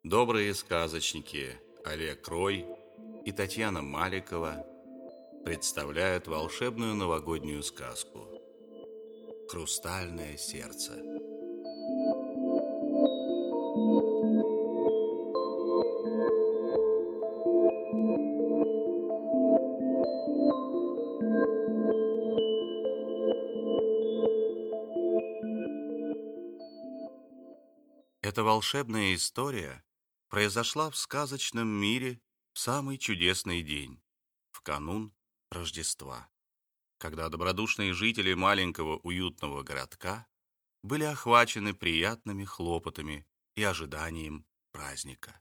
Добрые сказочники Олег Рой и Татьяна Маликова представляют волшебную новогоднюю сказку «Хрустальное сердце». Эта волшебная история произошла в сказочном мире в самый чудесный день, в канун Рождества, когда добродушные жители маленького уютного городка были охвачены приятными хлопотами и ожиданием праздника.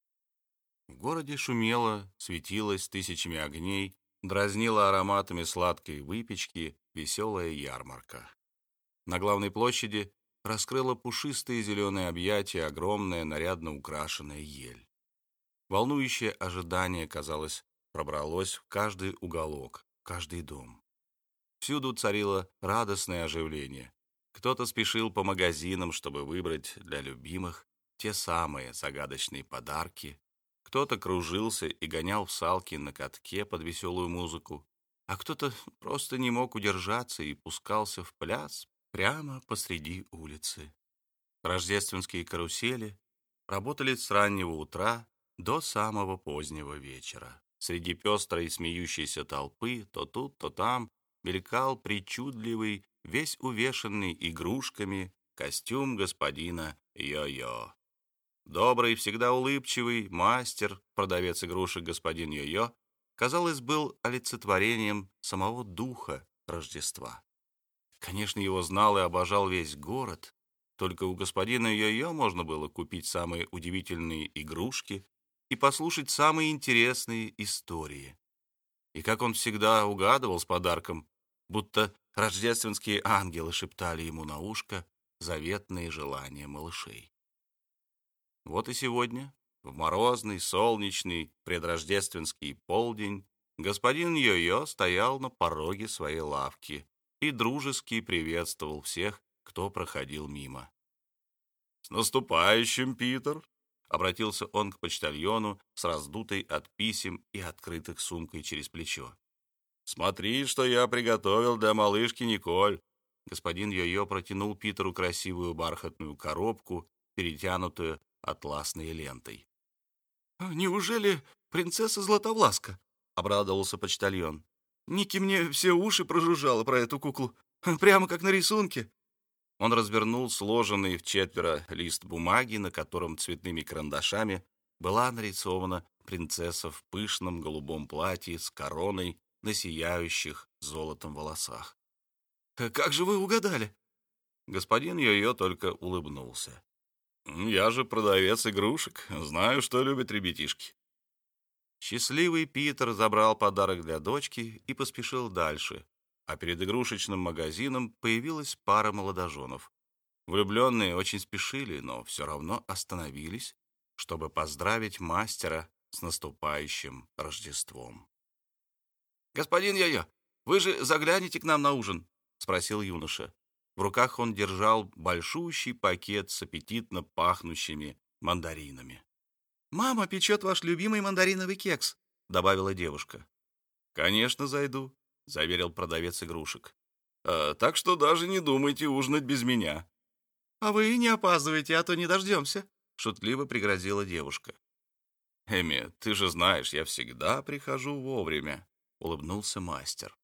В городе шумело, светилось тысячами огней, дразнила ароматами сладкой выпечки веселая ярмарка. На главной площади раскрыла пушистые зеленые объятия огромная нарядно украшенная ель. Волнующее ожидание, казалось, пробралось в каждый уголок, каждый дом. Всюду царило радостное оживление. Кто-то спешил по магазинам, чтобы выбрать для любимых те самые загадочные подарки. Кто-то кружился и гонял в салки на катке под веселую музыку, а кто-то просто не мог удержаться и пускался в пляс прямо посреди улицы. Рождественские карусели работали с раннего утра до самого позднего вечера. Среди пестрой смеющейся толпы то тут, то там мелькал причудливый, весь увешанный игрушками костюм господина Йо-Йо. Добрый, всегда улыбчивый мастер, продавец игрушек господин Йо-Йо, казалось, был олицетворением самого духа Рождества. Конечно, его знал и обожал весь город, только у господина Йо-Йо можно было купить самые удивительные игрушки и послушать самые интересные истории. И как он всегда угадывал с подарком, будто рождественские ангелы шептали ему на ушко заветные желания малышей. Вот и сегодня, в морозный, солнечный, предрождественский полдень, господин Йо-Йо стоял на пороге своей лавки и дружески приветствовал всех, кто проходил мимо. «С наступающим, Питер!» — обратился он к почтальону с раздутой от писем и открытых сумкой через плечо. «Смотри, что я приготовил для малышки Николь!» Господин Йо-Йо протянул Питеру красивую бархатную коробку, перетянутую атласной лентой. «Неужели принцесса Златовласка?» — обрадовался почтальон. «Ники мне все уши прожужжала про эту куклу, прямо как на рисунке». Он развернул сложенный вчетверо лист бумаги, на котором цветными карандашами была нарисована принцесса в пышном голубом платье с короной на сияющих золотом волосах. «Как же вы угадали?» Господин Йо-Йо только улыбнулся. «Я же продавец игрушек, знаю, что любят ребятишки». Счастливый Питер забрал подарок для дочки и поспешил дальше, а перед игрушечным магазином появилась пара молодоженов. Влюбленные очень спешили, но все равно остановились, чтобы поздравить мастера с наступающим Рождеством. «Господин Йо-Йо, вы же заглянете к нам на ужин?» — спросил юноша. В руках он держал большущий пакет с аппетитно пахнущими мандаринами. «Мама печет ваш любимый мандариновый кекс», — добавила девушка. «Конечно, зайду», — заверил продавец игрушек. «Так что даже не думайте ужинать без меня». «А вы не опаздывайте, а то не дождемся», — шутливо пригрозила девушка. «Эми, ты же знаешь, я всегда прихожу вовремя», — улыбнулся мастер.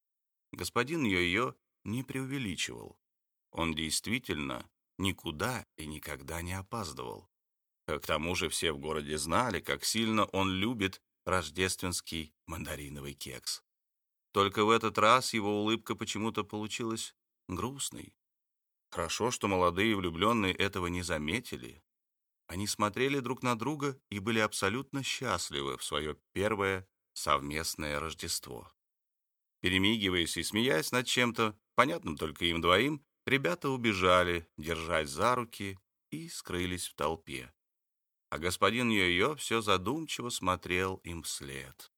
Господин Йо-Йо не преувеличивал. Он действительно никуда и никогда не опаздывал. К тому же все в городе знали, как сильно он любит рождественский мандариновый кекс. Только в этот раз его улыбка почему-то получилась грустной. Хорошо, что молодые влюбленные этого не заметили. Они смотрели друг на друга и были абсолютно счастливы в свое первое совместное Рождество. Перемигиваясь и смеясь над чем-то, понятным только им двоим, ребята убежали, держась за руки, и скрылись в толпе. А господин Йо-Йо все задумчиво смотрел им вслед.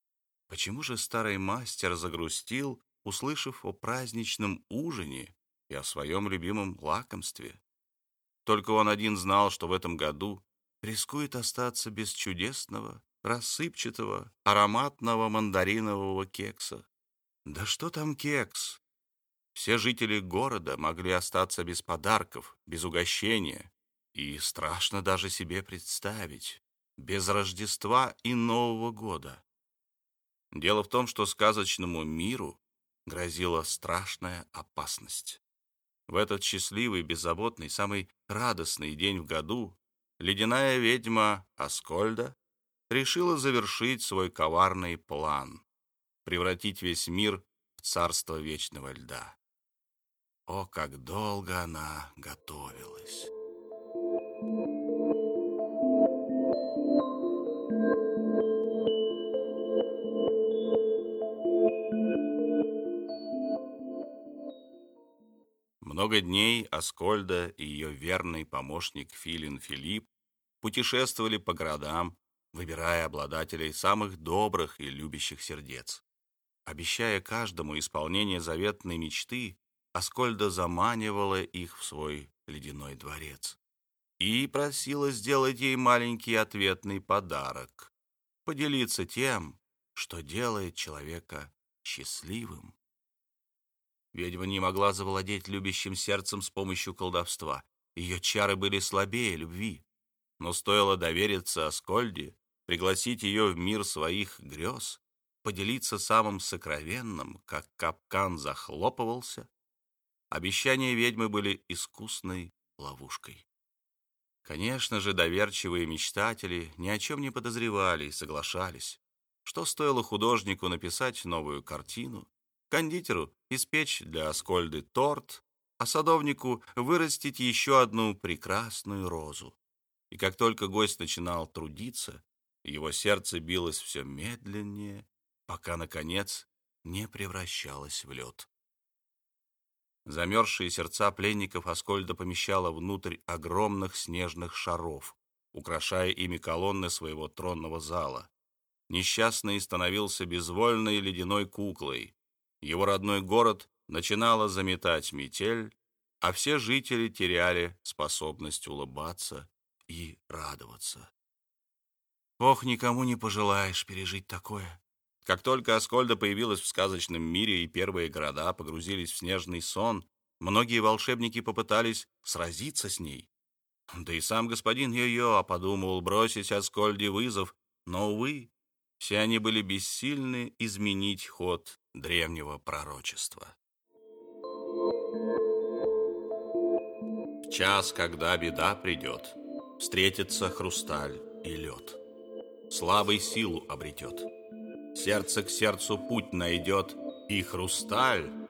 Почему же старый мастер загрустил, услышав о праздничном ужине и о своем любимом лакомстве? Только он один знал, что в этом году рискует остаться без чудесного, рассыпчатого, ароматного мандаринового кекса. Да что там кекс? Все жители города могли остаться без подарков, без угощения. И страшно даже себе представить, без Рождества и Нового года. Дело в том, что сказочному миру грозила страшная опасность. В этот счастливый, беззаботный, самый радостный день в году ледяная ведьма Аскольда решила завершить свой коварный план — превратить весь мир в царство вечного льда. О, как долго она готовилась! Много дней Аскольда и ее верный помощник Филин Филипп путешествовали по городам, выбирая обладателей самых добрых и любящих сердец. Обещая каждому исполнение заветной мечты, Аскольда заманивала их в свой ледяной дворец и просила сделать ей маленький ответный подарок — поделиться тем, что делает человека счастливым. Ведьма не могла завладеть любящим сердцем с помощью колдовства. Ее чары были слабее любви. Но стоило довериться Аскольде, пригласить ее в мир своих грез, поделиться самым сокровенным, как капкан захлопывался, обещания ведьмы были искусной ловушкой. Конечно же, доверчивые мечтатели ни о чем не подозревали и соглашались. Что стоило художнику написать новую картину, кондитеру испечь для Аскольды торт, а садовнику вырастить еще одну прекрасную розу. И как только гость начинал трудиться, его сердце билось все медленнее, пока, наконец, не превращалось в лед. Замерзшие сердца пленников Аскольда помещала внутрь огромных снежных шаров, украшая ими колонны своего тронного зала. Несчастный становился безвольной ледяной куклой. Его родной город начинала заметать метель, а все жители теряли способность улыбаться и радоваться. Ох, никому не пожелаешь пережить такое. Как только Аскольда появилась в сказочном мире и первые города погрузились в снежный сон, многие волшебники попытались сразиться с ней. Да и сам господин Йо-Йо подумал бросить Аскольде вызов, но, увы, все они были бессильны изменить ход древнего пророчества. В час, когда беда придет, встретится хрусталь и лед. Слабый силу обретет, сердце к сердцу путь найдет, и хрусталь.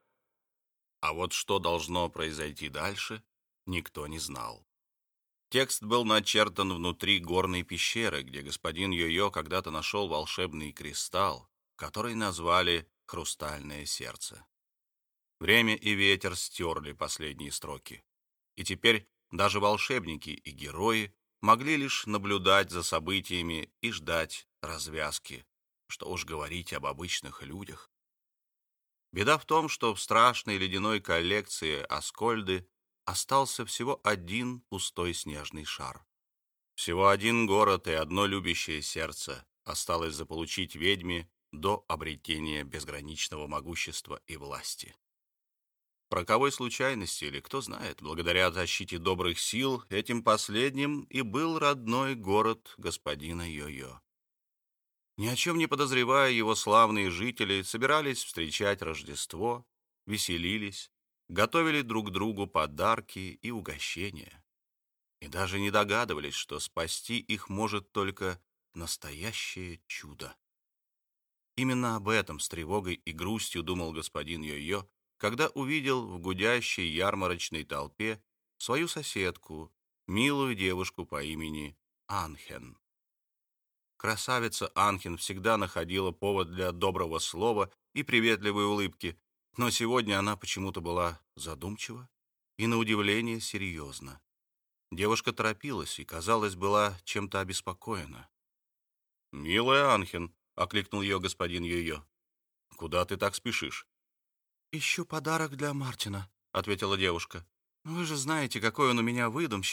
А вот что должно произойти дальше, никто не знал. Текст был начертан внутри горной пещеры, где господин Йо-Йо когда-то нашел волшебный кристалл, который назвали «Хрустальное сердце». Время и ветер стерли последние строки, и теперь даже волшебники и герои могли лишь наблюдать за событиями и ждать развязки, что уж говорить об обычных людях. Беда в том, что в страшной ледяной коллекции Аскольды остался всего один пустой снежный шар. Всего один город и одно любящее сердце осталось заполучить ведьме до обретения безграничного могущества и власти. По роковой случайности, или кто знает, благодаря защите добрых сил, этим последним и был родной город господина Йо-Йо. Ни о чем не подозревая, его славные жители собирались встречать Рождество, веселились, готовили друг другу подарки и угощения. И даже не догадывались, что спасти их может только настоящее чудо. Именно об этом с тревогой и грустью думал господин Йо-Йо, когда увидел в гудящей ярмарочной толпе свою соседку, милую девушку по имени Анхен. Красавица Анхен всегда находила повод для доброго слова и приветливой улыбки, но сегодня она почему-то была задумчива и, на удивление, серьезна. Девушка торопилась и, казалось, была чем-то обеспокоена. «Милая Анхен», — окликнул ее господин Йо-Йо, — «куда ты так спешишь?» «Ищу подарок для Мартина», — ответила девушка. «Вы же знаете, какой он у меня выдумщик.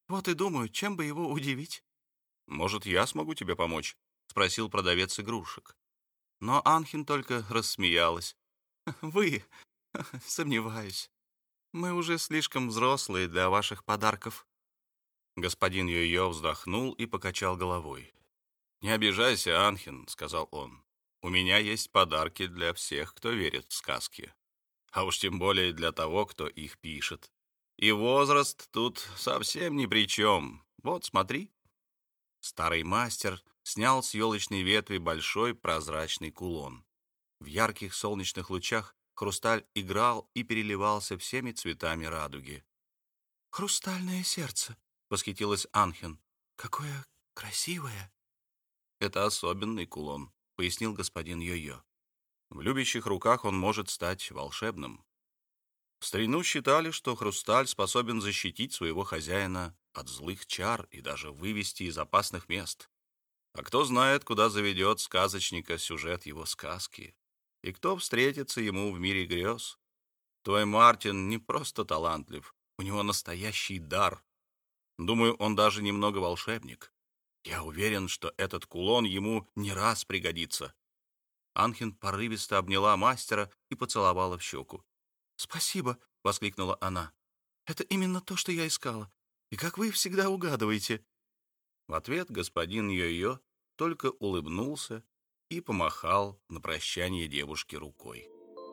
Вот и думаю, чем бы его удивить. «Может, я смогу тебе помочь?» — спросил продавец игрушек. Но Анхин только рассмеялась. Вы? Сомневаюсь. Мы уже слишком взрослые для ваших подарков. Господин Йо-Йо вздохнул и покачал головой. «Не обижайся, Анхин», — сказал он. «У меня есть подарки для всех, кто верит в сказки. А уж тем более для того, кто их пишет. И возраст тут совсем ни при чем. Вот, смотри». Старый мастер снял с елочной ветви большой прозрачный кулон. В ярких солнечных лучах хрусталь играл и переливался всеми цветами радуги. «Хрустальное сердце», — восхитилась Анхин. «Какое красивое!» «Это особенный кулон», — пояснил господин Йо-Йо. «В любящих руках он может стать волшебным». В старину считали, что хрусталь способен защитить своего хозяина от злых чар и даже вывести из опасных мест. А кто знает, куда заведет сказочника сюжет его сказки, и кто встретится ему в мире грез. Твой Мартин не просто талантлив, у него настоящий дар. Думаю, он даже немного волшебник. Я уверен, что этот кулон ему не раз пригодится». Анхин порывисто обняла мастера и поцеловала в щеку. «Спасибо!» — воскликнула она. «Это именно то, что я искала. И как вы всегда угадываете!» В ответ господин Йо-Йо только улыбнулся и помахал на прощание девушке рукой.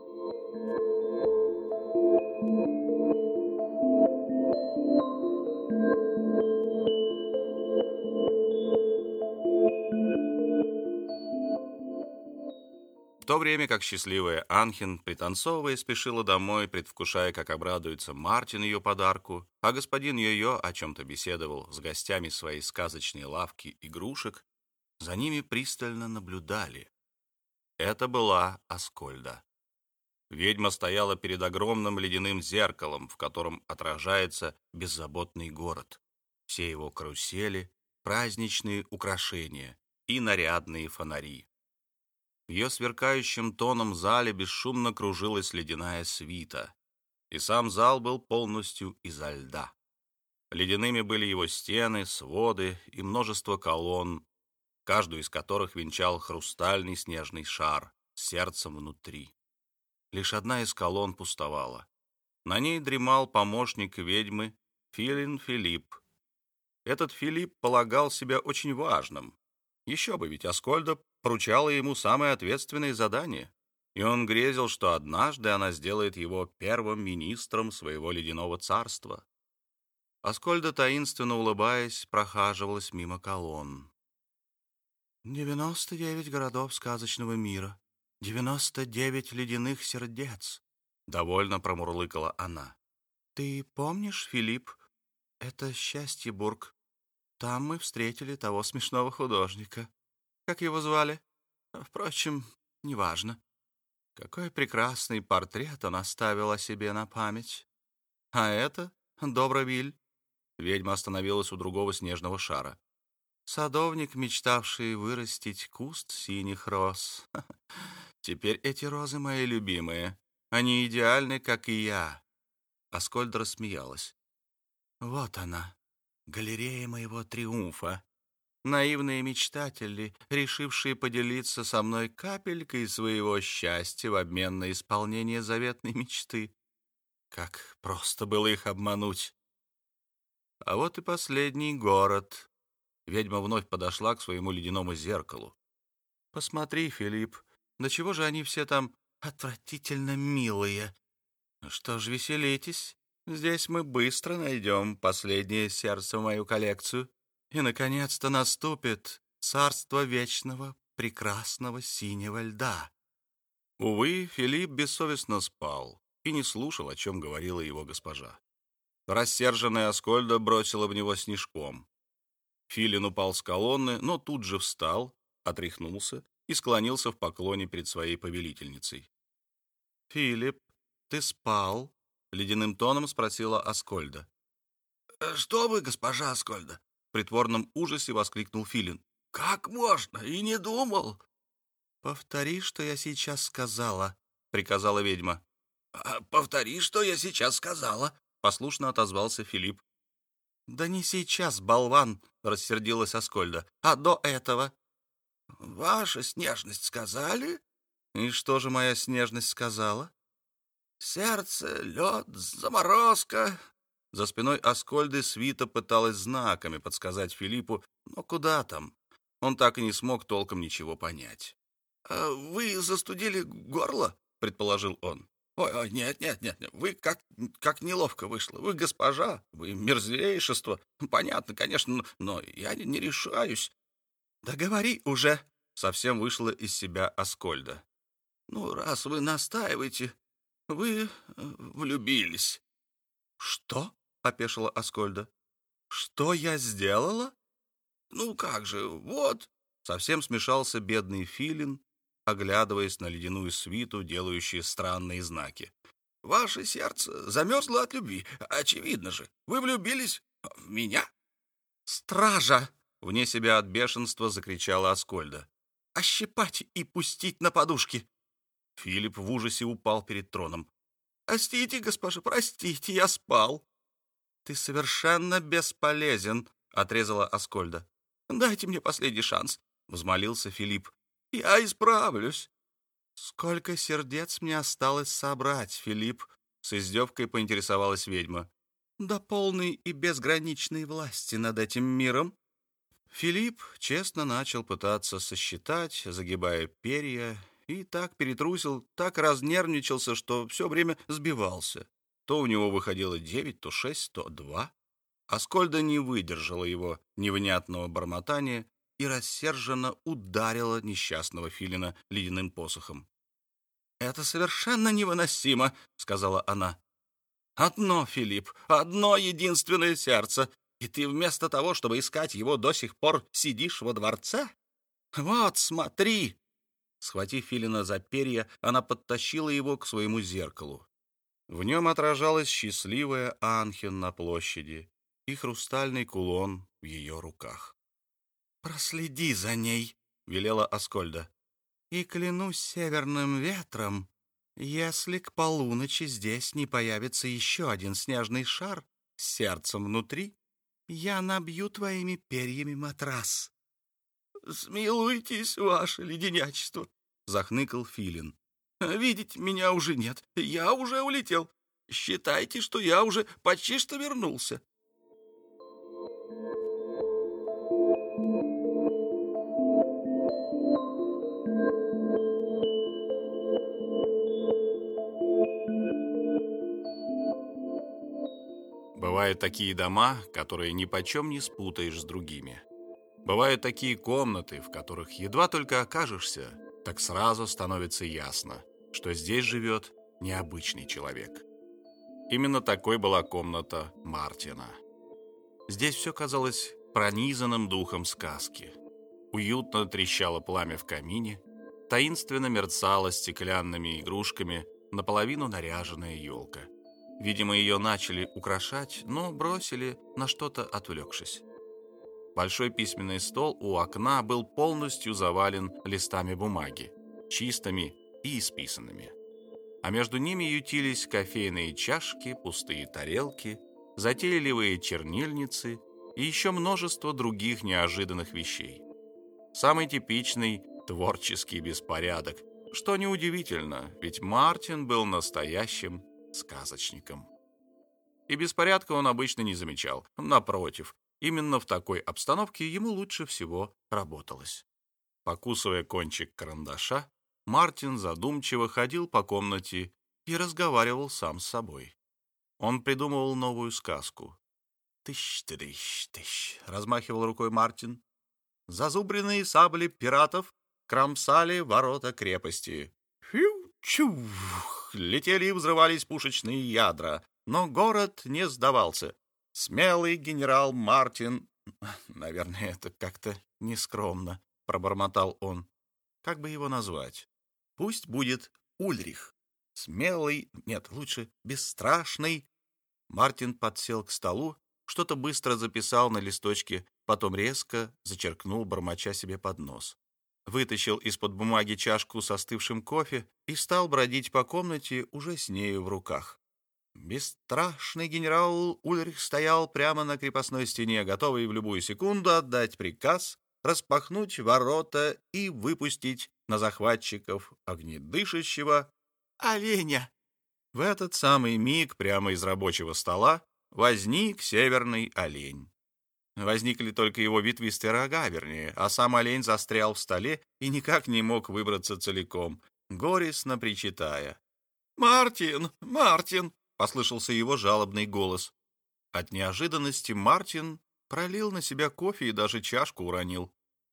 В то время как счастливая Анхин, пританцовывая, спешила домой, предвкушая, как обрадуется Мартин ее подарку, а господин Йо-Йо о чем-то беседовал с гостями своей сказочной лавки игрушек, за ними пристально наблюдали. Это была Аскольда. Ведьма стояла перед огромным ледяным зеркалом, в котором отражается беззаботный город, все его карусели, праздничные украшения и нарядные фонари. В ее сверкающем тоном зале бесшумно кружилась ледяная свита, и сам зал был полностью изо льда. Ледяными были его стены, своды и множество колонн, каждую из которых венчал хрустальный снежный шар с сердцем внутри. Лишь одна из колонн пустовала. На ней дремал помощник ведьмы Филин Филипп. Этот Филипп полагал себя очень важным. Еще бы, ведь Аскольда поручала ему самое ответственное задание, и он грезил, что однажды она сделает его первым министром своего ледяного царства. Аскольда, таинственно улыбаясь, прохаживалась мимо колонн. 99 городов сказочного мира, 99 ледяных сердец», — довольно промурлыкала она. «Ты помнишь, Филипп, это Счастьебург. Там мы встретили того смешного художника. Как его звали? Впрочем, неважно. Какой прекрасный портрет он оставил о себе на память. А это Добровиль». Ведьма остановилась у другого снежного шара. «Садовник, мечтавший вырастить куст синих роз. Теперь эти розы мои любимые. Они идеальны, как и я». Аскольд рассмеялась. «Вот она, галерея моего триумфа. Наивные мечтатели, решившие поделиться со мной капелькой своего счастья в обмен на исполнение заветной мечты. Как просто было их обмануть. А вот и последний город». Ведьма вновь подошла к своему ледяному зеркалу. «Посмотри, Филипп, до чего же они все там отвратительно милые. Что ж, веселитесь. Здесь мы быстро найдем последнее сердце в мою коллекцию. И, наконец-то, наступит царство вечного, прекрасного синего льда». Увы, Филипп бессовестно спал и не слушал, о чем говорила его госпожа. Рассерженная Аскольда бросила в него снежком. Филин упал с колонны, но тут же встал, отряхнулся и склонился в поклоне перед своей повелительницей. «Филипп, ты спал?» — ледяным тоном спросила Аскольда. «Что вы, госпожа Аскольда?» В притворном ужасе воскликнул Филин. «Как можно? И не думал!» «Повтори, что я сейчас сказала», — приказала ведьма. «Повтори, что я сейчас сказала», — послушно отозвался Филипп. Да не сейчас, болван, рассердилась Аскольда, а до этого. Ваша снежность сказали? И что же моя снежность сказала? Сердце, лед, заморозка. За спиной Аскольды свита пыталась знаками подсказать Филиппу, но куда там? Он так и не смог толком ничего понять. Вы застудили горло? Предположил он. Ой, нет, вы как неловко вышло. Вы госпожа, вы мерзейшество. Понятно, конечно, но я не решаюсь. Да говори уже, совсем вышла из себя Аскольда. Ну, раз вы настаиваете, вы влюбились. Что? Опешила Аскольда. Что я сделала? Ну как же, вот. Совсем смешался бедный филин, оглядываясь на ледяную свиту, делающую странные знаки. Ваше сердце замерзло от любви. Очевидно же, вы влюбились в меня. Стража! Вне себя от бешенства закричала Аскольда. «Ощипать и пустить на подушки!» Филипп в ужасе упал перед троном. «Простите, госпожа, простите, я спал». «Ты совершенно бесполезен», — отрезала Аскольда. «Дайте мне последний шанс», — взмолился Филипп. «Я исправлюсь». «Сколько сердец мне осталось собрать, Филипп?» — с издевкой поинтересовалась ведьма. «До полной и безграничной власти над этим миром». Филипп честно начал пытаться сосчитать, загибая перья, и так перетрусил, так разнервничался, что все время сбивался. То у него выходило 9, то 6, то 2. Аскольда не выдержала его невнятного бормотания и рассерженно ударила несчастного филина ледяным посохом. «Это совершенно невыносимо», — сказала она. «Одно, Филипп, одно единственное сердце, и ты вместо того, чтобы искать его, до сих пор сидишь во дворце? Вот, смотри!» Схватив филина за перья, она подтащила его к своему зеркалу. В нем отражалась счастливая Анхен на площади и хрустальный кулон в ее руках. «Проследи за ней», — велела Аскольда. «И клянусь северным ветром, если к полуночи здесь не появится еще один снежный шар с сердцем внутри, я набью твоими перьями матрас». «Смилуйтесь, ваше леденячество», — захныкал филин. «Видеть меня уже нет, я уже улетел. Считайте, что я уже почти что вернулся». Бывают такие дома, которые ни почем не спутаешь с другими. Бывают такие комнаты, в которых едва только окажешься, так сразу становится ясно, что здесь живет необычный человек. Именно такой была комната Мартина. Здесь все казалось пронизанным духом сказки. Уютно трещало пламя в камине, таинственно мерцала стеклянными игрушками наполовину наряженная елка. Видимо, ее начали украшать, но бросили, на что-то отвлекшись. Большой письменный стол у окна был полностью завален листами бумаги, чистыми и исписанными. А между ними ютились кофейные чашки, пустые тарелки, затейливые чернильницы и еще множество других неожиданных вещей. Самый типичный творческий беспорядок, что неудивительно, ведь Мартин был настоящим сказочником. И беспорядка он обычно не замечал. Напротив, именно в такой обстановке ему лучше всего работалось. Покусывая кончик карандаша, Мартин задумчиво ходил по комнате и разговаривал сам с собой. Он придумывал новую сказку. «Тыщ-тыщ-тыщ», — размахивал рукой Мартин. «Зазубренные сабли пиратов кромсали ворота крепости. Фью-чух! Летели и взрывались пушечные ядра, но город не сдавался. Смелый генерал Мартин...» «Наверное, это как-то нескромно», — пробормотал он. «Как бы его назвать? Пусть будет Ульрих. Смелый... Нет, лучше бесстрашный». Мартин подсел к столу, что-то быстро записал на листочке, потом резко зачеркнул, бормоча себе под нос. Вытащил из-под бумаги чашку с остывшим кофе и стал бродить по комнате уже с нею в руках. Бесстрашный генерал Ульрих стоял прямо на крепостной стене, готовый в любую секунду отдать приказ распахнуть ворота и выпустить на захватчиков огнедышащего оленя. В этот самый миг прямо из рабочего стола возник северный олень. Возникли только его ветвистые рога, вернее, а сам олень застрял в столе и никак не мог выбраться целиком, горестно причитая. «Мартин! Мартин!» — послышался его жалобный голос. От неожиданности Мартин пролил на себя кофе и даже чашку уронил.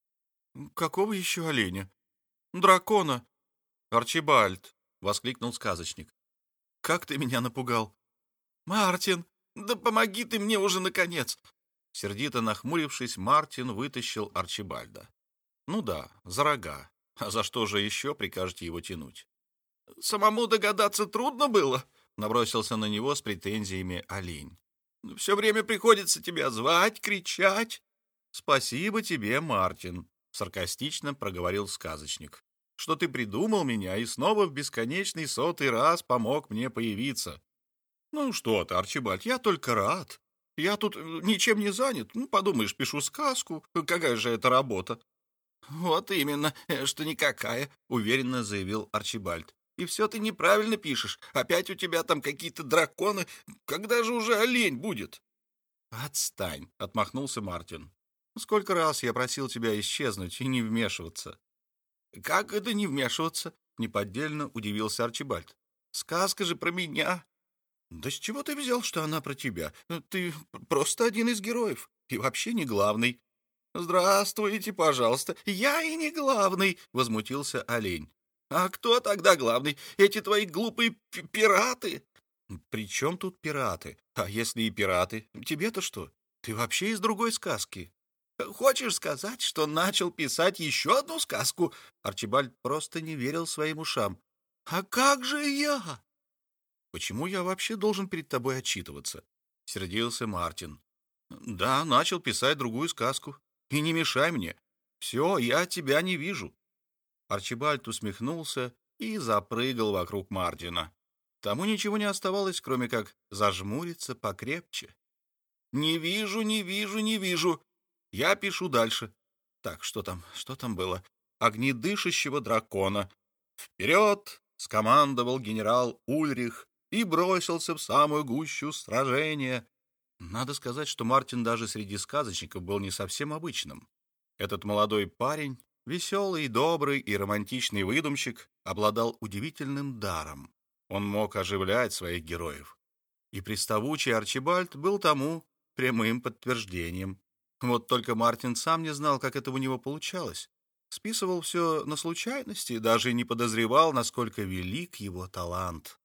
«Какого еще оленя? Дракона!» «Арчибальд!» — воскликнул сказочник. «Как ты меня напугал!» «Мартин, да помоги ты мне уже, наконец!» Сердито нахмурившись, Мартин вытащил Арчибальда. «Ну да, за рога. А за что же еще прикажете его тянуть?» «Самому догадаться трудно было», — набросился на него с претензиями олень. «Все время приходится тебя звать, кричать». «Спасибо тебе, Мартин», — саркастично проговорил сказочник, «что ты придумал меня и снова в бесконечный 100-й раз помог мне появиться». «Ну что ты, Арчибальд, я только рад. Я тут ничем не занят. Ну, подумаешь, пишу сказку. Какая же это работа?» «Вот именно, что никакая», — уверенно заявил Арчибальд. «И все ты неправильно пишешь. Опять у тебя там какие-то драконы. Когда же уже олень будет?» «Отстань», — отмахнулся Мартин. «Сколько раз я просил тебя исчезнуть и не вмешиваться». «Как это не вмешиваться?» — неподдельно удивился Арчибальд. «Сказка же про меня». «Да с чего ты взял, что она про тебя? Ты просто один из героев и вообще не главный». «Здравствуйте, пожалуйста. Я и не главный», — возмутился олень. «А кто тогда главный? Эти твои глупые пираты?» «При чем тут пираты? А если и пираты? Тебе-то что? Ты вообще из другой сказки». «Хочешь сказать, что начал писать еще одну сказку?» Арчибальд просто не верил своим ушам. «А как же я?» «Почему я вообще должен перед тобой отчитываться?» — сердился Мартин. «Да, начал писать другую сказку. И не мешай мне. Все, я тебя не вижу». Арчибальд усмехнулся и запрыгал вокруг Мартина. Тому ничего не оставалось, кроме как зажмуриться покрепче. «Не вижу, не вижу, не вижу. Я пишу дальше. Так, что там было? Огнедышащего дракона. Вперед!» — скомандовал генерал Ульрих и бросился в самую гущу сражения. Надо сказать, что Мартин даже среди сказочников был не совсем обычным. Этот молодой парень, веселый, добрый и романтичный выдумщик, обладал удивительным даром. Он мог оживлять своих героев. И приставучий Арчибальд был тому прямым подтверждением. Вот только Мартин сам не знал, как это у него получалось. Списывал все на случайности, даже не подозревал, насколько велик его талант.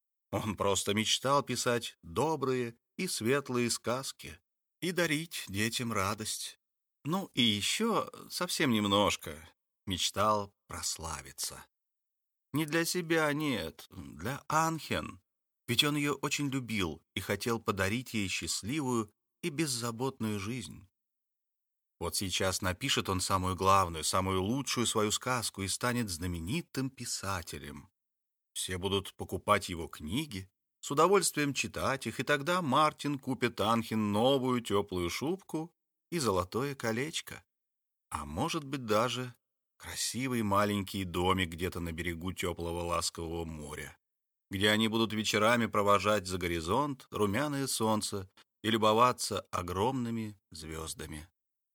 Он просто мечтал писать добрые и светлые сказки и дарить детям радость. Ну и еще совсем немножко мечтал прославиться. Не для себя, нет, для Анхен. Ведь он ее очень любил и хотел подарить ей счастливую и беззаботную жизнь. Вот сейчас напишет он самую главную, самую лучшую свою сказку и станет знаменитым писателем. Все будут покупать его книги, с удовольствием читать их, и тогда Мартин купит Анхен новую теплую шубку и золотое колечко. А может быть, даже красивый маленький домик где-то на берегу теплого ласкового моря, где они будут вечерами провожать за горизонт румяное солнце и любоваться огромными звездами.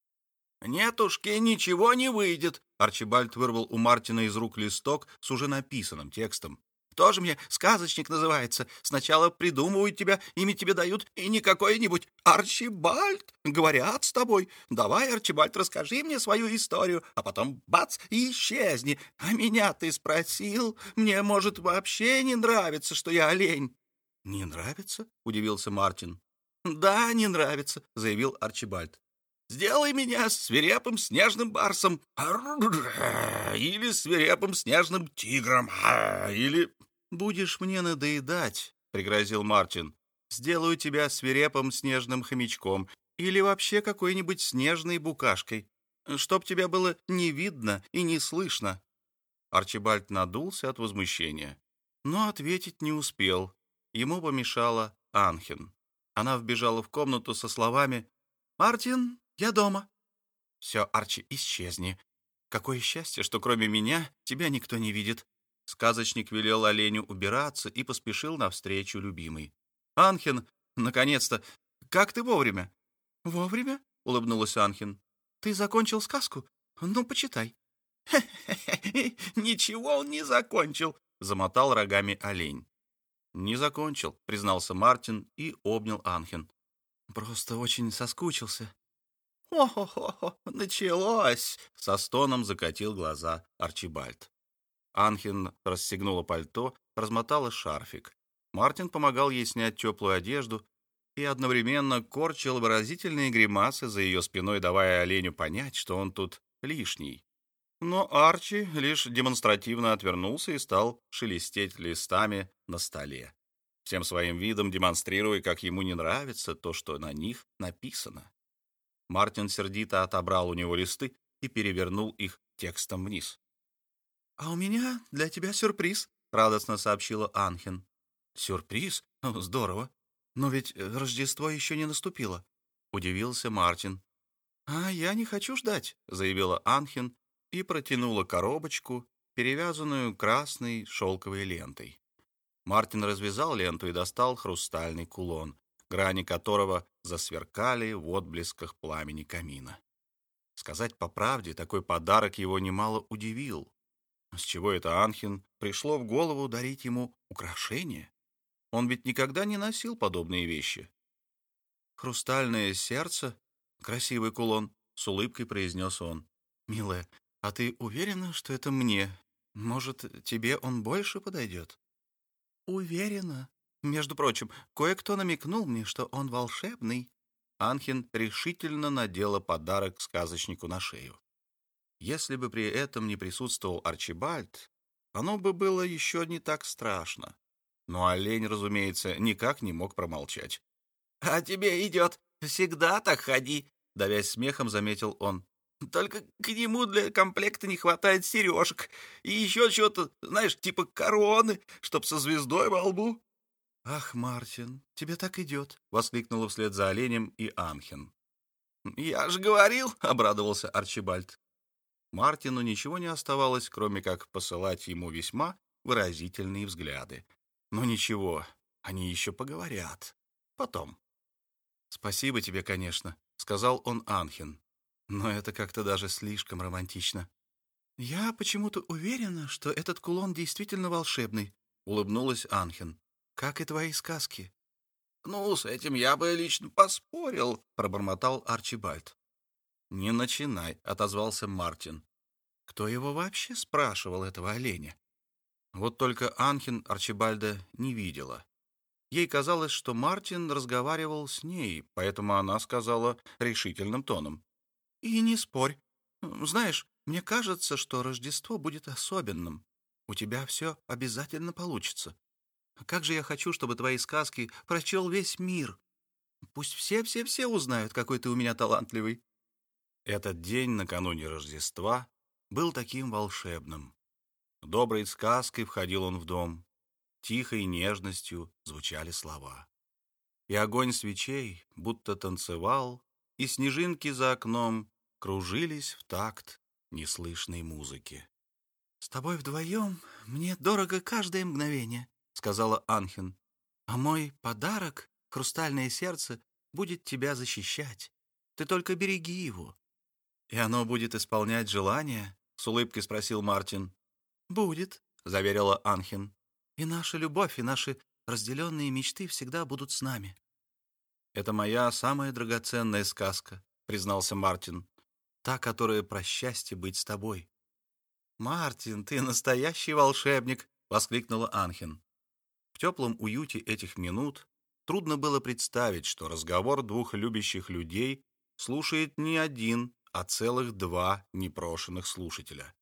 «Нетушки, ничего не выйдет!» Арчибальд вырвал у Мартина из рук листок с уже написанным текстом. «Тоже мне сказочник называется. Сначала придумывают тебя, имя тебе дают, и не какой-нибудь Арчибальд. Говорят с тобой. Давай, Арчибальд, расскажи мне свою историю, а потом бац, и исчезни. А меня ты спросил? Мне, может, вообще не нравится, что я олень». «Не нравится?» — удивился Мартин. «Да, не нравится», — заявил Арчибальд. «Сделай меня свирепым снежным барсом, или свирепым снежным тигром, или...» «Будешь мне надоедать», — пригрозил Мартин. «Сделаю тебя свирепым снежным хомячком или вообще какой-нибудь снежной букашкой, чтоб тебя было не видно и не слышно». Арчибальд надулся от возмущения, но ответить не успел. Ему помешала Анхен. Она вбежала в комнату со словами: «Мартин, я дома». «Все, Арчи, исчезни. Какое счастье, что кроме меня тебя никто не видит». Сказочник велел оленю убираться и поспешил навстречу любимой. «Анхен, наконец-то! Как ты вовремя?» «Вовремя?» — улыбнулась Анхен. «Ты закончил сказку? Ну, почитай». «Ничего он не закончил», — замотал рогами олень. «Не закончил», — признался Мартин и обнял Анхен. «Просто очень соскучился». «О-хо-хо, началось!» — со стоном закатил глаза Арчибальд. Анхен расстегнула пальто, размотала шарфик. Мартин помогал ей снять теплую одежду и одновременно корчил выразительные гримасы за ее спиной, давая оленю понять, что он тут лишний. Но Арчи лишь демонстративно отвернулся и стал шелестеть листами на столе, всем своим видом демонстрируя, как ему не нравится то, что на них написано. Мартин сердито отобрал у него листы и перевернул их текстом вниз. «А у меня для тебя сюрприз», — радостно сообщила Анхен. «Сюрприз? Здорово. Но ведь Рождество еще не наступило», — удивился Мартин. «А я не хочу ждать», — заявила Анхен и протянула коробочку, перевязанную красной шелковой лентой. Мартин развязал ленту и достал хрустальный кулон, грани которого засверкали в отблесках пламени камина. Сказать по правде, такой подарок его немало удивил. С чего это Анхен пришло в голову дарить ему украшения? Он ведь никогда не носил подобные вещи. «Хрустальное сердце, красивый кулон», — с улыбкой произнес он. «Милая, а ты уверена, что это мне? Может, тебе он больше подойдет?» «Уверена. Между прочим, кое-кто намекнул мне, что он волшебный». Анхен решительно надела подарок сказочнику на шею. Если бы при этом не присутствовал Арчибальд, оно бы было еще не так страшно. Но олень, разумеется, никак не мог промолчать. «А тебе идет. Всегда так ходи», — давясь смехом, заметил он. «Только к нему для комплекта не хватает сережек. И еще чего-то, знаешь, типа короны, чтоб со звездой во лбу». «Ах, Мартин, тебе так идет», — воскликнула вслед за оленем и Анхен. «Я же говорил», — обрадовался Арчибальд. Мартину ничего не оставалось, кроме как посылать ему весьма выразительные взгляды. Но ничего, они еще поговорят. Потом. «Спасибо тебе, конечно», — сказал он Анхен. «Но это как-то даже слишком романтично». «Я почему-то уверена, что этот кулон действительно волшебный», — улыбнулась Анхен. «Как и твои сказки». «Ну, с этим я бы лично поспорил», — пробормотал Арчибальд. «Не начинай», — отозвался Мартин. Кто его вообще спрашивал, этого оленя? Вот только Анхен Арчибальда не видела. Ей казалось, что Мартин разговаривал с ней, поэтому она сказала решительным тоном. «И не спорь. Знаешь, мне кажется, что Рождество будет особенным. У тебя все обязательно получится. Как же я хочу, чтобы твои сказки прочел весь мир. Пусть все-все-все узнают, какой ты у меня талантливый». Этот день накануне Рождества был таким волшебным. Доброй сказкой входил он в дом. Тихой нежностью звучали слова. И огонь свечей будто танцевал, и снежинки за окном кружились в такт неслышной музыки. «С тобой вдвоем мне дорого каждое мгновение», — сказала Анхен. «А мой подарок, хрустальное сердце, будет тебя защищать. Ты только береги его». «И оно будет исполнять желания?» — с улыбкой спросил Мартин. «Будет», — заверила Анхен. «И наша любовь, и наши разделенные мечты всегда будут с нами». «Это моя самая драгоценная сказка», — признался Мартин. «Та, которая про счастье быть с тобой». «Мартин, ты настоящий волшебник!» — воскликнула Анхен. В теплом уюте этих минут трудно было представить, что разговор двух любящих людей слушает не один, а целых два непрошенных слушателя.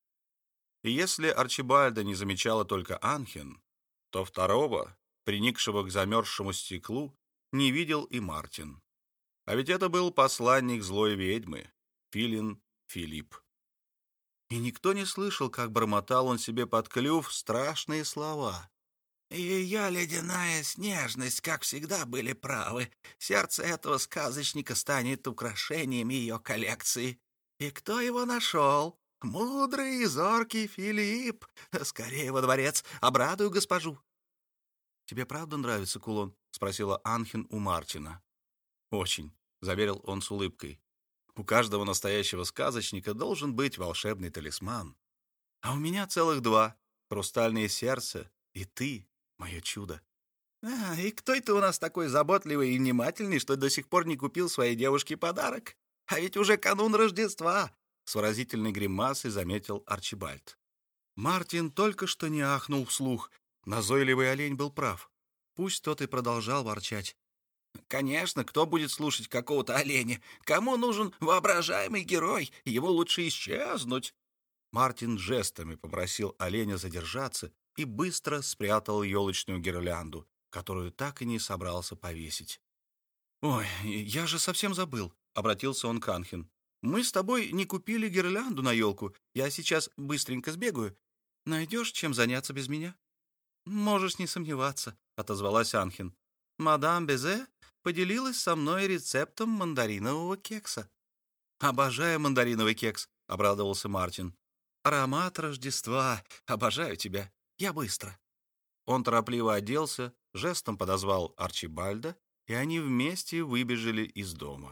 И если Арчибальда не замечала только Анхен, то второго, приникшего к замерзшему стеклу, не видел и Мартин. А ведь это был посланник злой ведьмы, Филин Филипп. И никто не слышал, как бормотал он себе под клюв страшные слова. Ее ледяная снежность, как всегда, были правы. Сердце этого сказочника станет украшением ее коллекции. И кто его нашел? Мудрый и зоркий Филипп. Скорее во дворец, обрадую госпожу. «Тебе правда нравится кулон?» — спросила Анхен у Мартина. «Очень», — заверил он с улыбкой. «У каждого настоящего сказочника должен быть волшебный талисман. А у меня целых два — хрустальное сердце и ты, мое чудо». И кто это у нас такой заботливый и внимательный, что до сих пор не купил своей девушке подарок? А ведь уже канун Рождества!» С выразительной гримасой заметил Арчибальд. Мартин только что не ахнул вслух. Назойливый олень был прав. Пусть тот и продолжал ворчать. «Конечно, кто будет слушать какого-то оленя? Кому нужен воображаемый герой? Ему лучше исчезнуть!» Мартин жестами попросил оленя задержаться и быстро спрятал елочную гирлянду, которую так и не собрался повесить. «Ой, я же совсем забыл», — обратился он к Анхен. «Мы с тобой не купили гирлянду на елку. Я сейчас быстренько сбегаю. Найдешь, чем заняться без меня?» «Можешь не сомневаться», — отозвалась Анхен. «Мадам Безе поделилась со мной рецептом мандаринового кекса». «Обожаю мандариновый кекс», — обрадовался Мартин. «Аромат Рождества. Обожаю тебя. Я быстро». Он торопливо оделся, жестом подозвал Арчибальда, и они вместе выбежали из дома.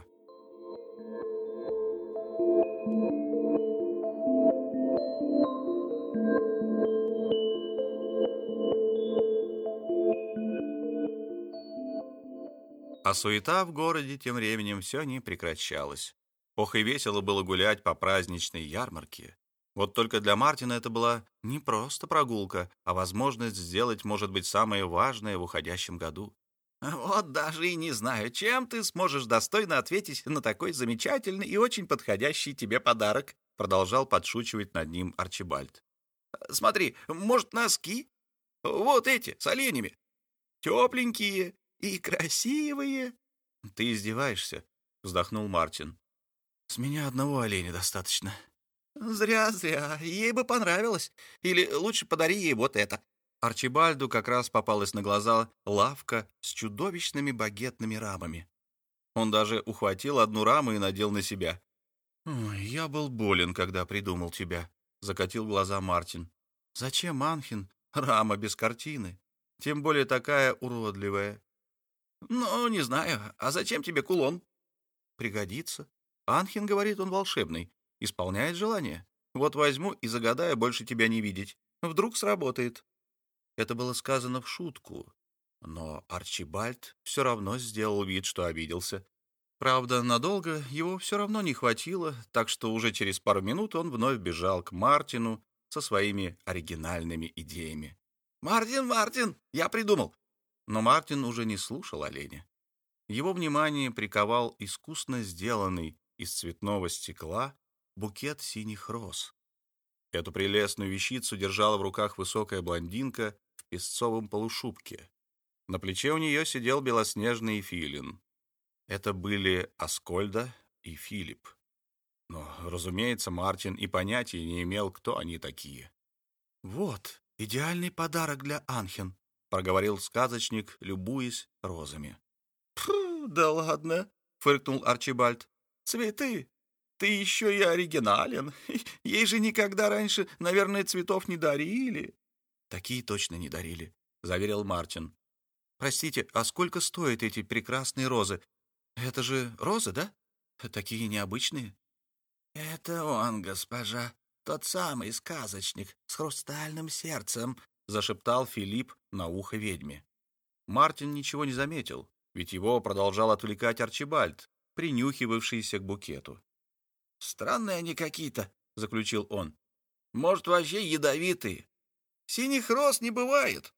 А суета в городе тем временем все не прекращалась. Ох, и весело было гулять по праздничной ярмарке. Вот только для Мартина это была не просто прогулка, а возможность сделать, может быть, самое важное в уходящем году. «Вот даже и не знаю, чем ты сможешь достойно ответить на такой замечательный и очень подходящий тебе подарок», продолжал подшучивать над ним Арчибальд. «Смотри, может, носки? Вот эти, с оленями. Тепленькие и красивые». «Ты издеваешься?» — вздохнул Мартин. «С меня одного оленя достаточно». «Зря, ей бы понравилось. Или лучше подари ей вот это». Арчибальду как раз попалась на глаза лавка с чудовищными багетными рамами. Он даже ухватил одну раму и надел на себя. «Ой, я был болен, когда придумал тебя», — закатил глаза Мартин. «Зачем, Анхен, рама без картины? Тем более такая уродливая». «Ну, не знаю. А зачем тебе кулон?» «Пригодится. Анхен говорит, он волшебный. Исполняет желание. Вот возьму и загадаю больше тебя не видеть. Вдруг сработает». Это было сказано в шутку, но Арчибальд все равно сделал вид, что обиделся. Правда, надолго его все равно не хватило, так что уже через пару минут он вновь бежал к Мартину со своими оригинальными идеями. «Мартин, я придумал!» Но Мартин уже не слушал оленя. Его внимание приковал искусно сделанный из цветного стекла букет синих роз. Эту прелестную вещицу держала в руках высокая блондинка в песцовом полушубке. На плече у нее сидел белоснежный филин. Это были Аскольда и Филипп. Но, разумеется, Мартин и понятия не имел, кто они такие. «Вот, идеальный подарок для Анхен», — проговорил сказочник, любуясь розами. «Да ладно», — фыркнул Арчибальд. «Цветы? Ты еще и оригинален. Ей же никогда раньше, наверное, цветов не дарили». «Такие точно не дарили», — заверил Мартин. «Простите, а сколько стоят эти прекрасные розы? Это же розы, да? Такие необычные». «Это он, госпожа, тот самый сказочник с хрустальным сердцем», — зашептал Филипп на ухо ведьме. Мартин ничего не заметил, ведь его продолжал отвлекать Арчибальд, принюхивавшийся к букету. «Странные они какие-то», — заключил он. «Может, вообще ядовитые? Синих роз не бывает».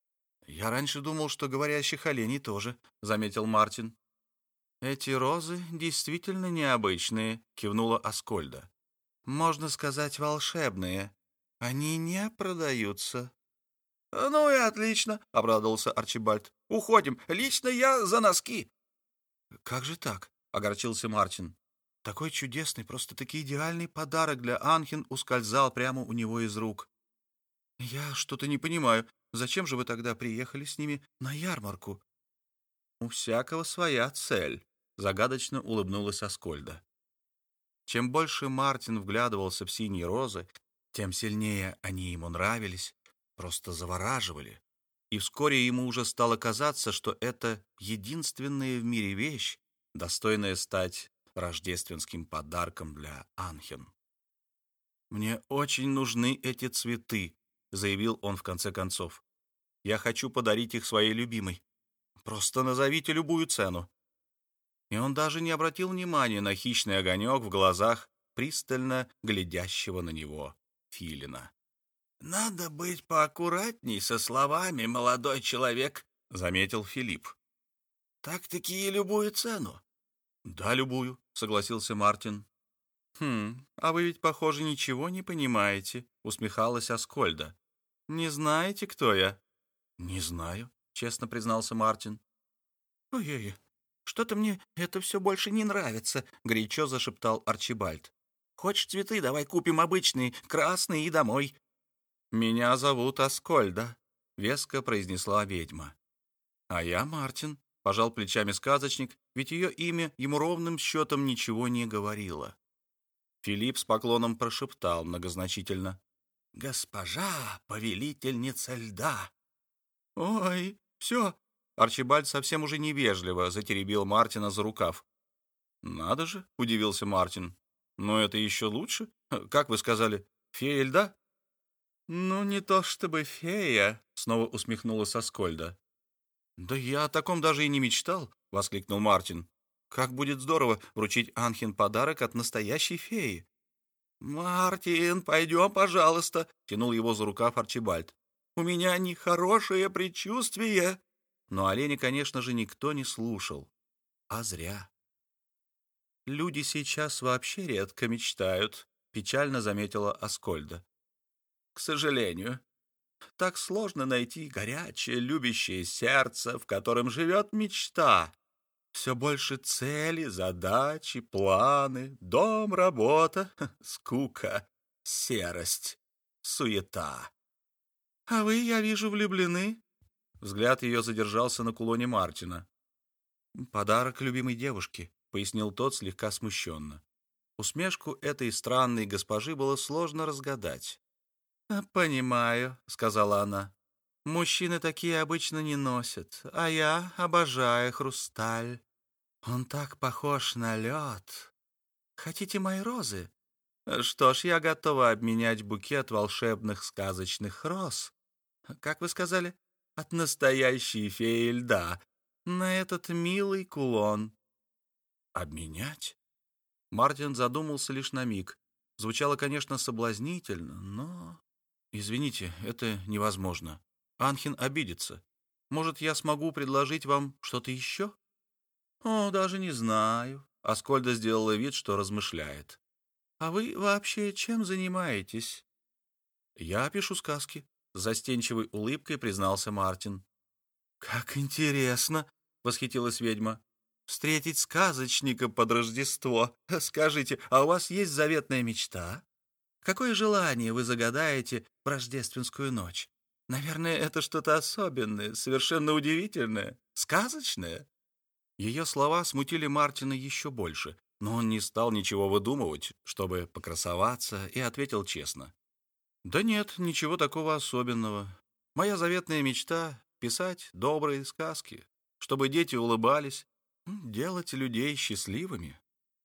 «Я раньше думал, что говорящих оленей тоже», — заметил Мартин. «Эти розы действительно необычные», — кивнула Аскольда. «Можно сказать, волшебные. Они не продаются». «Ну и отлично», — обрадовался Арчибальд. «Уходим. Лично я за носки». «Как же так?» — огорчился Мартин. Такой чудесный, просто-таки идеальный подарок для Анхен ускользал прямо у него из рук. «Я что-то не понимаю. зачем же вы тогда приехали с ними на ярмарку? У всякого своя цель, загадочно улыбнулась Аскольда. Чем больше Мартин вглядывался в синие розы, тем сильнее они ему нравились, просто завораживали. И вскоре ему уже стало казаться, что это единственная в мире вещь, достойная стать рождественским подарком для Анхен. «Мне очень нужны эти цветы», — заявил он в конце концов. «Я хочу подарить их своей любимой. Просто назовите любую цену». И он даже не обратил внимания на хищный огонек в глазах пристально глядящего на него филина. «Надо быть поаккуратней со словами, молодой человек», — заметил Филипп. «Так-таки и любую цену». «Да, любую», — согласился Мартин. А вы ведь, похоже, ничего не понимаете», — усмехалась Аскольда. «Не знаете, кто я?» «Не знаю», — честно признался Мартин. «Ой-ой, что-то мне это все больше не нравится», — горячо зашептал Арчибальд. «Хочешь цветы, давай купим обычные, красные и домой». «Меня зовут Аскольда», — веско произнесла ведьма. «А я Мартин», — пожал плечами сказочник, ведь ее имя ему ровным счетом ничего не говорило. Филипп с поклоном прошептал многозначительно: «Госпожа, повелительница льда!» «Ой, все!» Арчибальд совсем уже невежливо затеребил Мартина за рукав. «Надо же!» — удивился Мартин. «Но это еще лучше. Как вы сказали, фея льда?» «Ну, не то чтобы фея», — снова усмехнулась Аскольда. «Да я о таком даже и не мечтал», — воскликнул Мартин. «Как будет здорово вручить Анхен подарок от настоящей феи!» «Мартин, пойдем, пожалуйста», — тянул его за рукав Арчибальд. «У меня нехорошее предчувствие». Но оленя, конечно же, никто не слушал. А зря. «Люди сейчас вообще редко мечтают», — печально заметила Аскольда. «К сожалению. Так сложно найти горячее, любящее сердце, в котором живет мечта. Все больше цели, задачи, планы, дом, работа, скука, серость, суета». «А вы, я вижу, влюблены?» Взгляд ее задержался на кулоне Мартина. «Подарок любимой девушке», — пояснил тот слегка смущенно. Усмешку этой странной госпожи было сложно разгадать. «Понимаю», — сказала она. «Мужчины такие обычно не носят, а я обожаю хрусталь. Он так похож на лед. Хотите мои розы? Что ж, я готова обменять букет волшебных сказочных роз. Как вы сказали, от настоящей феи льда на этот милый кулон». «Обменять?» Мартин задумался лишь на миг. Звучало, конечно, соблазнительно, но... «Извините, это невозможно. Анхен обидится. Может, я смогу предложить вам что-то еще?» «О, даже не знаю». Аскольда сделала вид, что размышляет. «А вы вообще чем занимаетесь?» «Я пишу сказки», — с застенчивой улыбкой признался Мартин. «Как интересно!» — восхитилась ведьма. «Встретить сказочника под Рождество. Скажите, а у вас есть заветная мечта? Какое желание вы загадаете в рождественскую ночь? Наверное, это что-то особенное, совершенно удивительное, сказочное». Ее слова смутили Мартина еще больше, но он не стал ничего выдумывать, чтобы покрасоваться, и ответил честно. «Да нет, ничего такого особенного. Моя заветная мечта — писать добрые сказки, чтобы дети улыбались, делать людей счастливыми».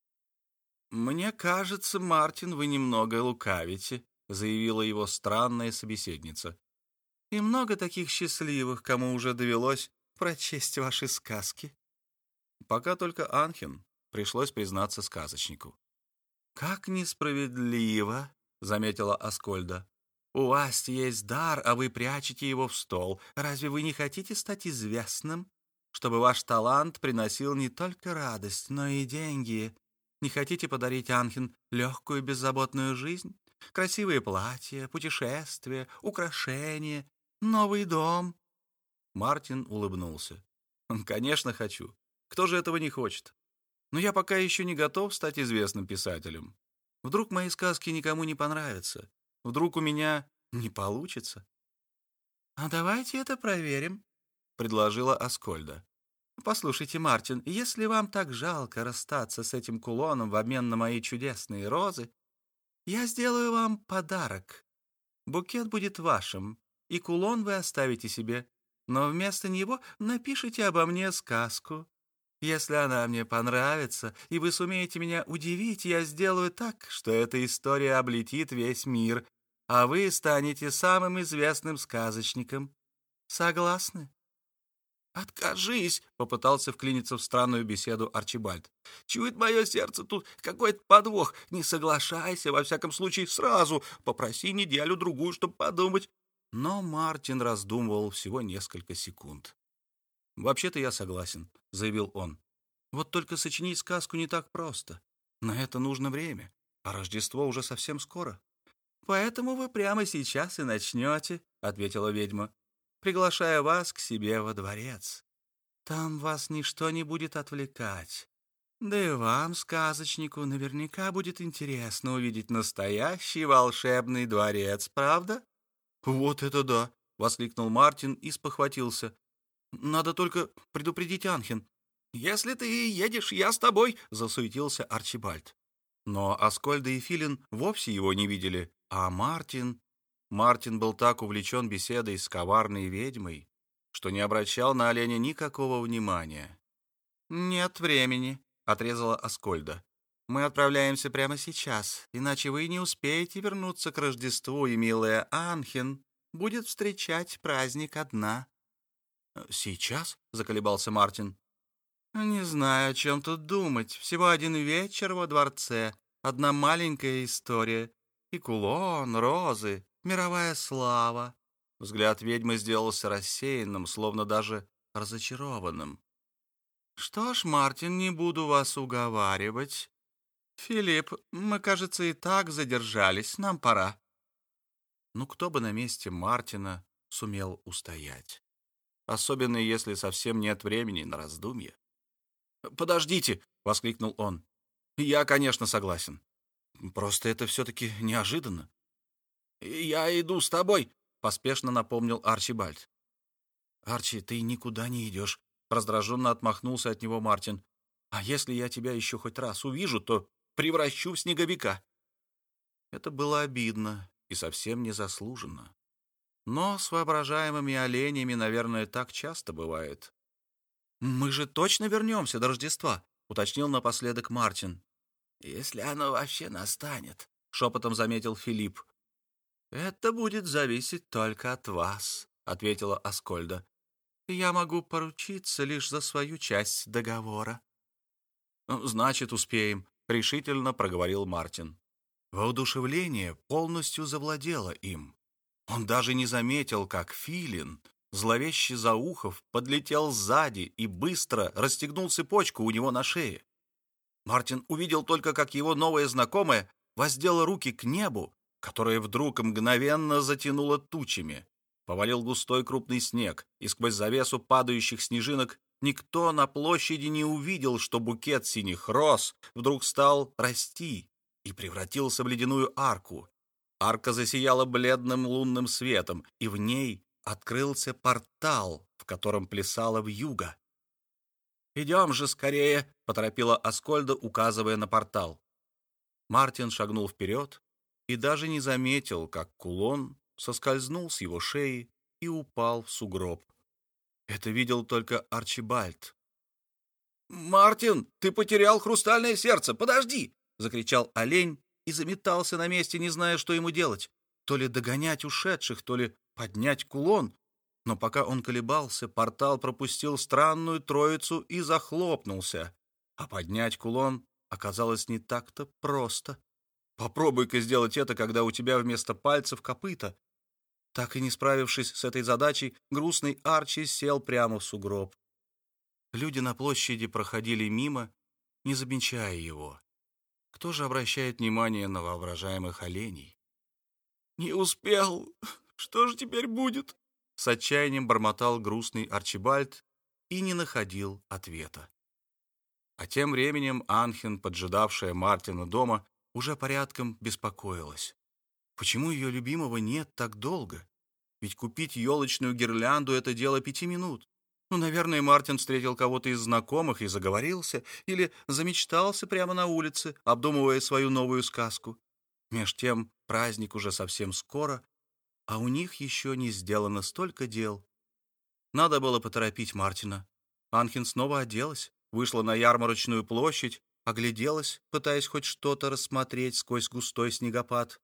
«Мне кажется, Мартин, вы немного лукавите», — заявила его странная собеседница. «И много таких счастливых, кому уже довелось прочесть ваши сказки». Пока только Анхен, пришлось признаться сказочнику. «Как несправедливо», — заметила Аскольда. «У вас есть дар, а вы прячете его в стол. Разве вы не хотите стать известным, чтобы ваш талант приносил не только радость, но и деньги? Не хотите подарить Анхен легкую беззаботную жизнь? Красивые платья, путешествия, украшения, новый дом?» Мартин улыбнулся. «Конечно, хочу. Кто же этого не хочет? Но я пока еще не готов стать известным писателем. Вдруг мои сказки никому не понравятся? Вдруг у меня не получится?» «А давайте это проверим», — предложила Аскольда. «Послушайте, Мартин, если вам так жалко расстаться с этим кулоном в обмен на мои чудесные розы, я сделаю вам подарок. Букет будет вашим, и кулон вы оставите себе, но вместо него напишите обо мне сказку. Если она мне понравится, и вы сумеете меня удивить, я сделаю так, что эта история облетит весь мир, а вы станете самым известным сказочником. Согласны?» «Откажись!» — попытался вклиниться в странную беседу Арчибальд. «Чует мое сердце, тут какой-то подвох. Не соглашайся, во всяком случае, сразу. Попроси неделю-другую, чтобы подумать». Но Мартин раздумывал всего несколько секунд. «Вообще-то я согласен», — заявил он. «Вот только сочинить сказку не так просто. На это нужно время, а Рождество уже совсем скоро». «Поэтому вы прямо сейчас и начнете», — ответила ведьма, «приглашая вас к себе во дворец. Там вас ничто не будет отвлекать. Да и вам, сказочнику, наверняка будет интересно увидеть настоящий волшебный дворец, правда?» «Вот это да!» — воскликнул Мартин и спохватился. «Надо только предупредить Анхен». «Если ты едешь, я с тобой», — засуетился Арчибальд. Но Аскольда и Филин вовсе его не видели, а Мартин был так увлечен беседой с коварной ведьмой, что не обращал на оленя никакого внимания. «Нет времени», — отрезала Аскольда. «Мы отправляемся прямо сейчас, иначе вы не успеете вернуться к Рождеству, и милая Анхен будет встречать праздник одна». «Сейчас?» — заколебался Мартин. «Не знаю, о чем тут думать. Всего один вечер во дворце, одна маленькая история. И кулон, розы, мировая слава». Взгляд ведьмы сделался рассеянным, словно даже разочарованным. «Что ж, Мартин, не буду вас уговаривать. Филипп, мы, кажется, и так задержались, нам пора». Ну, кто бы на месте Мартина сумел устоять? Особенно, если совсем нет времени на раздумья. «Подождите!» — воскликнул он. «Я, конечно, согласен. Просто это все-таки неожиданно». «Я иду с тобой», — поспешно напомнил Арчибальд. «Арчи, ты никуда не идешь», — раздраженно отмахнулся от него Мартин. «А если я тебя еще хоть раз увижу, то превращу в снеговика». Это было обидно и совсем незаслуженно. Но с воображаемыми оленями, наверное, так часто бывает. «Мы же точно вернемся до Рождества», — уточнил напоследок Мартин. «Если оно вообще настанет», — шепотом заметил Филипп. «Это будет зависеть только от вас», — ответила Аскольда. «Я могу поручиться лишь за свою часть договора». «Значит, успеем», — решительно проговорил Мартин. Воодушевление полностью завладело им. Он даже не заметил, как Филин, зловеще заухов, подлетел сзади и быстро расстегнул цепочку у него на шее. Мартин увидел только, как его новая знакомая воздела руки к небу, которое вдруг мгновенно затянуло тучами. Повалил густой крупный снег, и сквозь завесу падающих снежинок никто на площади не увидел, что букет синих роз вдруг стал расти и превратился в ледяную арку. Арка засияла бледным лунным светом, и в ней открылся портал, в котором плясала вьюга. «Идем же скорее!» — поторопила Аскольда, указывая на портал. Мартин шагнул вперед и даже не заметил, как кулон соскользнул с его шеи и упал в сугроб. Это видел только Арчибальд. «Мартин, ты потерял хрустальное сердце! Подожди!» — закричал олень и заметался на месте, не зная, что ему делать. То ли догонять ушедших, то ли поднять кулон. Но пока он колебался, портал пропустил странную троицу и захлопнулся. А поднять кулон оказалось не так-то просто. Попробуй-ка сделать это, когда у тебя вместо пальцев копыта. Так и не справившись с этой задачей, грустный Арчи сел прямо в сугроб. Люди на площади проходили мимо, не замечая его. Кто же обращает внимание на воображаемых оленей? «Не успел! Что же теперь будет?» С отчаянием бормотал грустный Арчибальд и не находил ответа. А тем временем Анхен, поджидавшая Мартина дома, уже порядком беспокоилась. Почему ее любимого нет так долго? Ведь купить елочную гирлянду — это дело 5 минут. Ну, наверное, Мартин встретил кого-то из знакомых и заговорился, или замечтался прямо на улице, обдумывая свою новую сказку. Меж тем праздник уже совсем скоро, а у них еще не сделано столько дел. Надо было поторопить Мартина. Анхин снова оделась, вышла на ярмарочную площадь, огляделась, пытаясь хоть что-то рассмотреть сквозь густой снегопад,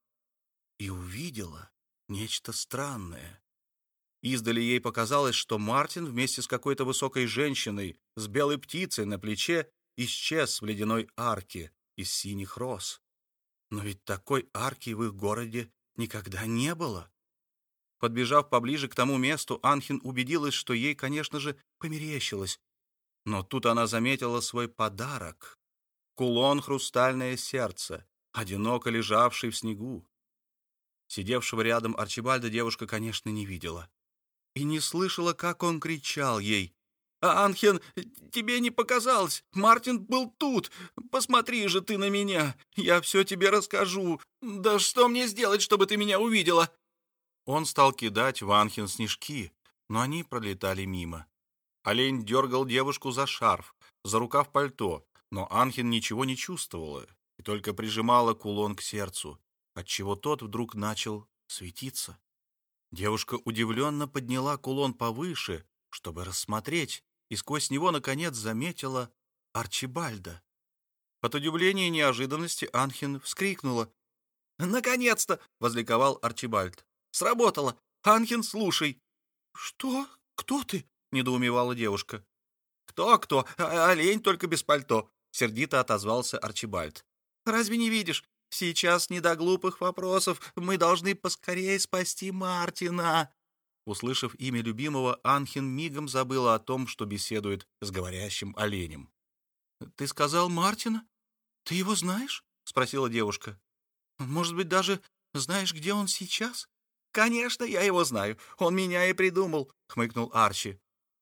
и увидела нечто странное. Издали ей показалось, что Мартин вместе с какой-то высокой женщиной с белой птицей на плече исчез в ледяной арке из синих роз. Но ведь такой арки в их городе никогда не было. Подбежав поближе к тому месту, Анхин убедилась, что ей, конечно же, померещилось. Но тут она заметила свой подарок — кулон «Хрустальное сердце», одиноко лежавший в снегу. Сидевшего рядом Арчибальда девушка, конечно, не видела. И не слышала, как он кричал ей: «Анхин, тебе не показалось, Мартин был тут. Посмотри же ты на меня, я все тебе расскажу. Да что мне сделать, чтобы ты меня увидела?» Он стал кидать в Анхин снежки, но они пролетали мимо. Олень дергал девушку за шарф, за рукав пальто, но Анхин ничего не чувствовала и только прижимала кулон к сердцу, отчего тот вдруг начал светиться. Девушка удивленно подняла кулон повыше, чтобы рассмотреть, и сквозь него, наконец, заметила Арчибальда. От удивления и неожиданности Анхин вскрикнула. «Наконец-то!» — возликовал Арчибальд. «Сработало! Анхин, слушай!» «Что? Кто ты?» — недоумевала девушка. «Кто-кто? Олень, только без пальто!» — сердито отозвался Арчибальд. «Разве не видишь? Сейчас не до глупых вопросов. Мы должны поскорее спасти Мартина!» Услышав имя любимого, Анхин мигом забыла о том, что беседует с говорящим оленем. «Ты сказал Мартина? Ты его знаешь?» — спросила девушка. «Может быть, даже знаешь, где он сейчас?» «Конечно, я его знаю. Он меня и придумал», — хмыкнул Арчи.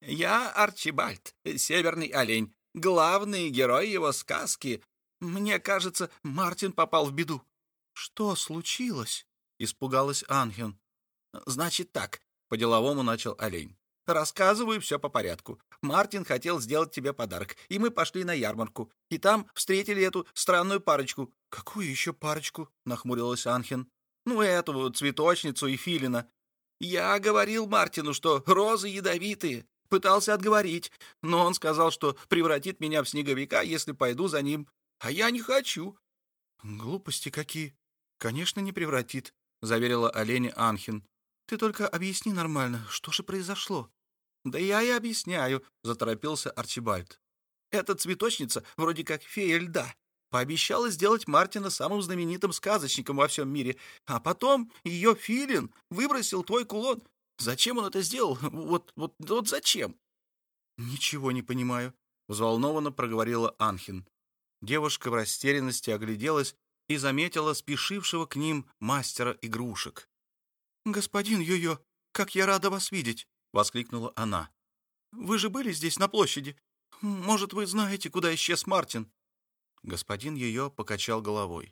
«Я Арчибальд, северный олень, главный герой его сказки. Мне кажется, Мартин попал в беду». «Что случилось?» — испугалась Анхин. «Значит так», — по-деловому начал олень. «Рассказываю все по порядку. Мартин хотел сделать тебе подарок, и мы пошли на ярмарку. И там встретили эту странную парочку». «Какую еще парочку?» — нахмурилась Анхин. «Ну, эту цветочницу и филина. Я говорил Мартину, что розы ядовитые. Пытался отговорить, но он сказал, что превратит меня в снеговика, если пойду за ним. А я не хочу». «Глупости какие! Конечно, не превратит», — заверила олень Анхин. «Ты только объясни нормально, что же произошло?» «Да я и объясняю», — заторопился Арчибальд. «Эта цветочница вроде как фея льда. Пообещала сделать Мартина самым знаменитым сказочником во всем мире, а потом ее филин выбросил твой кулон. Зачем он это сделал? Вот зачем?» «Ничего не понимаю», — взволнованно проговорила Анхин. Девушка в растерянности огляделась и заметила спешившего к ним мастера игрушек. «Господин Йо-Йо, как я рада вас видеть!» — воскликнула она. «Вы же были здесь на площади. Может, вы знаете, куда исчез Мартин?» Господин Йо-Йо покачал головой.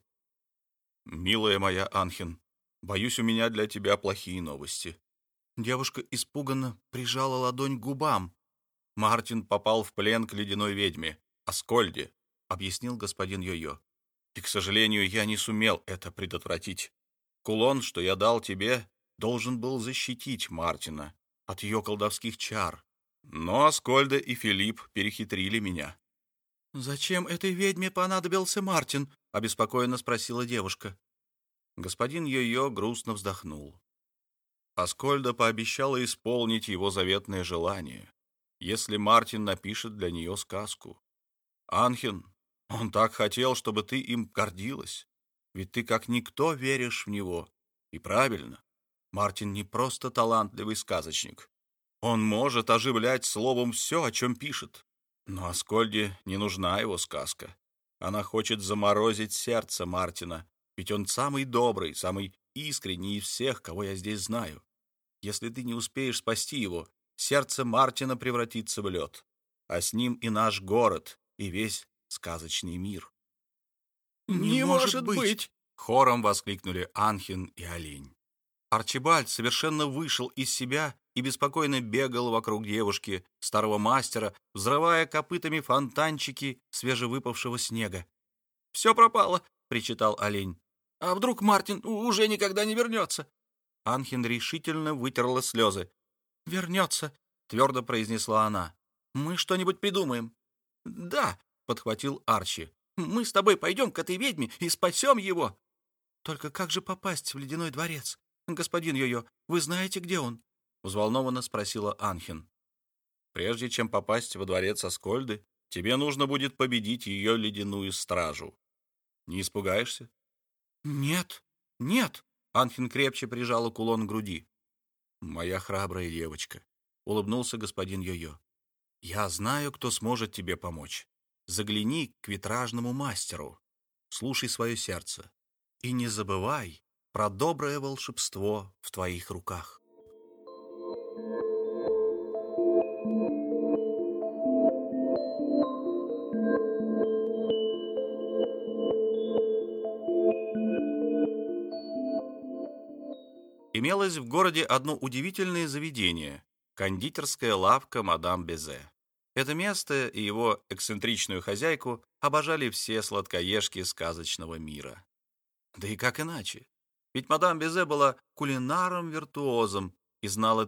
«Милая моя Анхин, боюсь, у меня для тебя плохие новости». Девушка испуганно прижала ладонь к губам. «Мартин попал в плен к ледяной ведьме, Аскольде», — объяснил господин Йо-Йо. «И, к сожалению, я не сумел это предотвратить. Кулон, что я дал тебе, должен был защитить Мартина от ее колдовских чар. Но Аскольда и Филипп перехитрили меня». «Зачем этой ведьме понадобился Мартин?» — обеспокоенно спросила девушка. Господин Йо-Йо грустно вздохнул. Аскольда пообещала исполнить его заветное желание, если Мартин напишет для нее сказку. «Анхин, он так хотел, чтобы ты им гордилась, ведь ты как никто веришь в него. И правильно, Мартин не просто талантливый сказочник. Он может оживлять словом все, о чем пишет. Но Аскольде не нужна его сказка. Она хочет заморозить сердце Мартина, ведь он самый добрый, самый искренний из всех, кого я здесь знаю. Если ты не успеешь спасти его, сердце Мартина превратится в лед, а с ним и наш город, и весь сказочный мир». «Не может быть!» — хором воскликнули Анхин и олень. Арчибальд совершенно вышел из себя и беспокойно бегал вокруг девушки, старого мастера, взрывая копытами фонтанчики свежевыпавшего снега. «Все пропало!» — причитал олень. «А вдруг Мартин уже никогда не вернется?» Анхен решительно вытерла слезы. «Вернется», — твердо произнесла она. «Мы что-нибудь придумаем». «Да», — подхватил Арчи. «Мы с тобой пойдем к этой ведьме и спасем его». «Только как же попасть в ледяной дворец? Господин Йо-Йо, вы знаете, где он?» — взволнованно спросила Анхен. «Прежде чем попасть во дворец Аскольды, тебе нужно будет победить ее ледяную стражу. Не испугаешься?» «Нет, нет!» — Анхен крепче прижала кулон к груди. «Моя храбрая девочка», — улыбнулся господин Йо-Йо. «Я знаю, кто сможет тебе помочь. Загляни к витражному мастеру, слушай свое сердце и не забывай про доброе волшебство в твоих руках». Имелось в городе одно удивительное заведение — кондитерская лавка мадам Безе. Это место и его эксцентричную хозяйку обожали все сладкоежки сказочного мира. Да и как иначе? Ведь мадам Безе была кулинаром-виртуозом и знала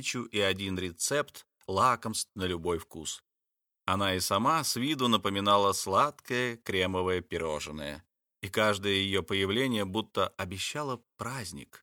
1001 рецепт лакомств на любой вкус. Она и сама с виду напоминала сладкое кремовое пирожное, и каждое ее появление будто обещало праздник.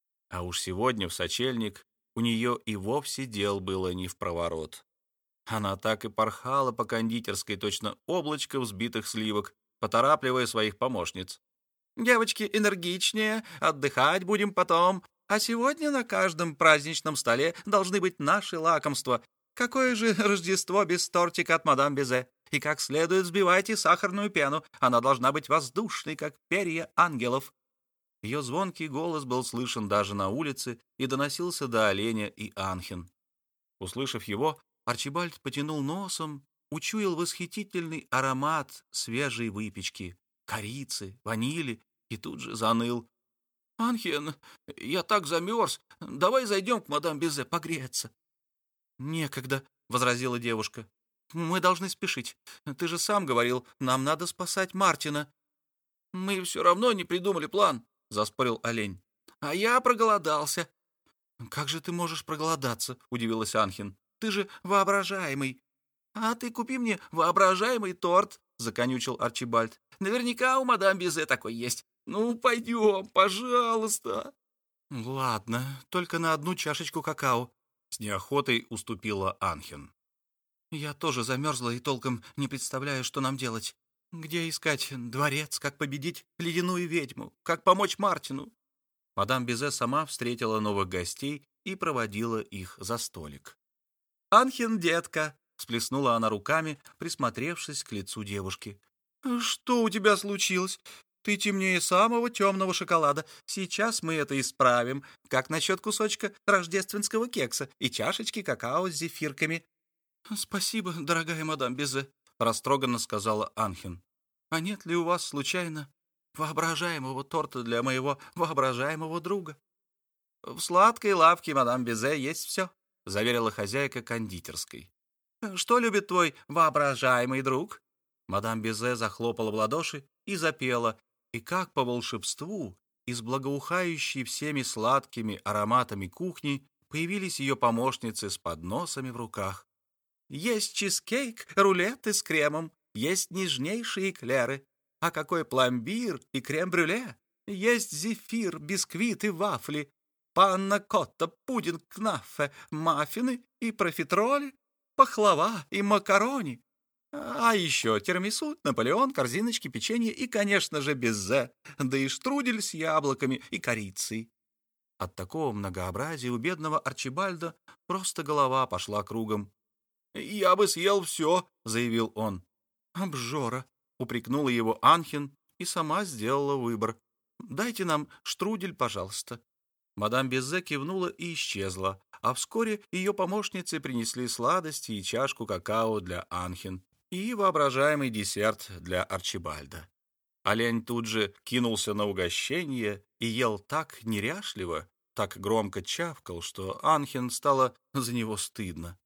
А уж сегодня в сочельник у нее и вовсе дел было не впроворот. Она так и порхала по кондитерской, точно облачко взбитых сливок, поторапливая своих помощниц. «Девочки, энергичнее, отдыхать будем потом. А сегодня на каждом праздничном столе должны быть наши лакомства. Какое же Рождество без тортика от мадам Безе? И как следует взбивайте сахарную пену. Она должна быть воздушной, как перья ангелов». Ее звонкий голос был слышен даже на улице и доносился до оленя и Анхен. Услышав его, Арчибальд потянул носом, учуял восхитительный аромат свежей выпечки, корицы, ванили и тут же заныл. «Анхен, я так замерз. Давай зайдем к мадам Безе погреться». «Некогда», — возразила девушка. «Мы должны спешить. Ты же сам говорил, нам надо спасать Мартина». «Мы все равно не придумали план», — заспорил олень. «А я проголодался». «Как же ты можешь проголодаться?» — удивилась Анхен. «Ты же воображаемый». «А ты купи мне воображаемый торт», — законючил Арчибальд. «Наверняка у мадам Безе такой есть. Ну, пойдем, пожалуйста». «Ладно, только на одну чашечку какао», — с неохотой уступила Анхен. «Я тоже замерзла и толком не представляю, что нам делать. Где искать дворец, как победить ледяную ведьму, как помочь Мартину?» Мадам Безе сама встретила новых гостей и проводила их за столик. «Анхен, детка!» — всплеснула она руками, присмотревшись к лицу девушки. «Что у тебя случилось? Ты темнее самого темного шоколада. Сейчас мы это исправим. Как насчет кусочка рождественского кекса и чашечки какао с зефирками?» «Спасибо, дорогая мадам Безе», — растроганно сказала Анхен. «А нет ли у вас, случайно, воображаемого торта для моего воображаемого друга?» «В сладкой лавке мадам Безе есть все», — заверила хозяйка кондитерской. «Что любит твой воображаемый друг?» Мадам Безе захлопала в ладоши и запела, и как по волшебству из благоухающей всеми сладкими ароматами кухни появились ее помощницы с подносами в руках. «Есть чизкейк, рулеты с кремом, есть нежнейшие эклеры. А какой пломбир и крем-брюле! Есть зефир, бисквит и вафли, панна-котта, пудинг, кнаффе, маффины и профитроли, пахлава и макарони. А еще тирамису, Наполеон, корзиночки, печенье и, конечно же, безе, да и штрудель с яблоками и корицей». От такого многообразия у бедного Арчибальда просто голова пошла кругом. «Я бы съел все», — заявил он. «Обжора», — упрекнула его Анхен и сама сделала выбор. «Дайте нам штрудель, пожалуйста». Мадам Безе кивнула и исчезла, а вскоре ее помощницы принесли сладости и чашку какао для Анхен и воображаемый десерт для Арчибальда. Олень тут же кинулся на угощение и ел так неряшливо, так громко чавкал, что Анхен стало за него стыдно.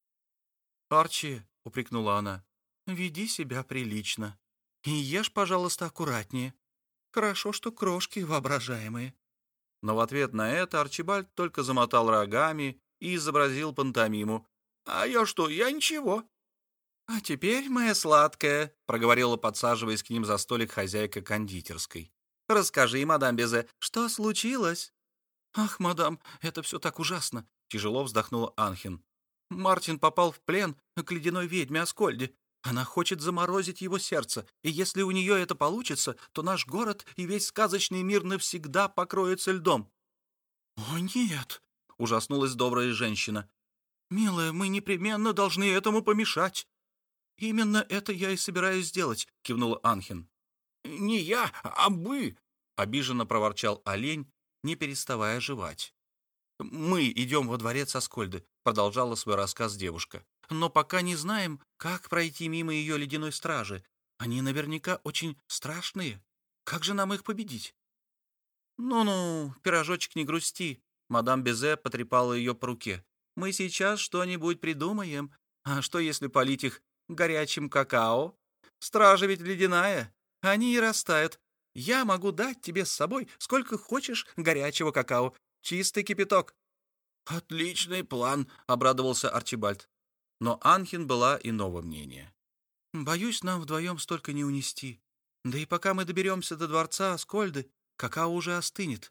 «Арчи», — упрекнула она, — «веди себя прилично и ешь, пожалуйста, аккуратнее. Хорошо, что крошки воображаемые». Но в ответ на это Арчибальд только замотал рогами и изобразил пантомиму. «А я что? Я ничего». «А теперь, моя сладкая», — проговорила, подсаживаясь к ним за столик хозяйка кондитерской, — «расскажи, мадам Безе, что случилось?» «Ах, мадам, это все так ужасно», — тяжело вздохнула Анхен. «Мартин попал в плен к ледяной ведьме Аскольде. Она хочет заморозить его сердце, и если у нее это получится, то наш город и весь сказочный мир навсегда покроется льдом». «О, нет!» — ужаснулась добрая женщина. «Милая, мы непременно должны этому помешать». «Именно это я и собираюсь сделать», — кивнула Анхен. «Не я, а мы!» — обиженно проворчал олень, не переставая жевать. «Мы идем во дворец Аскольды», — продолжала свой рассказ девушка. «Но пока не знаем, как пройти мимо ее ледяной стражи. Они наверняка очень страшные. Как же нам их победить?» «Ну-ну, пирожочек, не грусти», — мадам Безе потрепала ее по руке. «Мы сейчас что-нибудь придумаем. А что, если полить их горячим какао? Стража ведь ледяная, они и растают. Я могу дать тебе с собой сколько хочешь горячего какао. Чистый кипяток». «Отличный план», — обрадовался Арчибальд. Но Анхен была иного мнения. «Боюсь, нам вдвоем столько не унести. Да и пока мы доберемся до дворца Аскольды, какао уже остынет».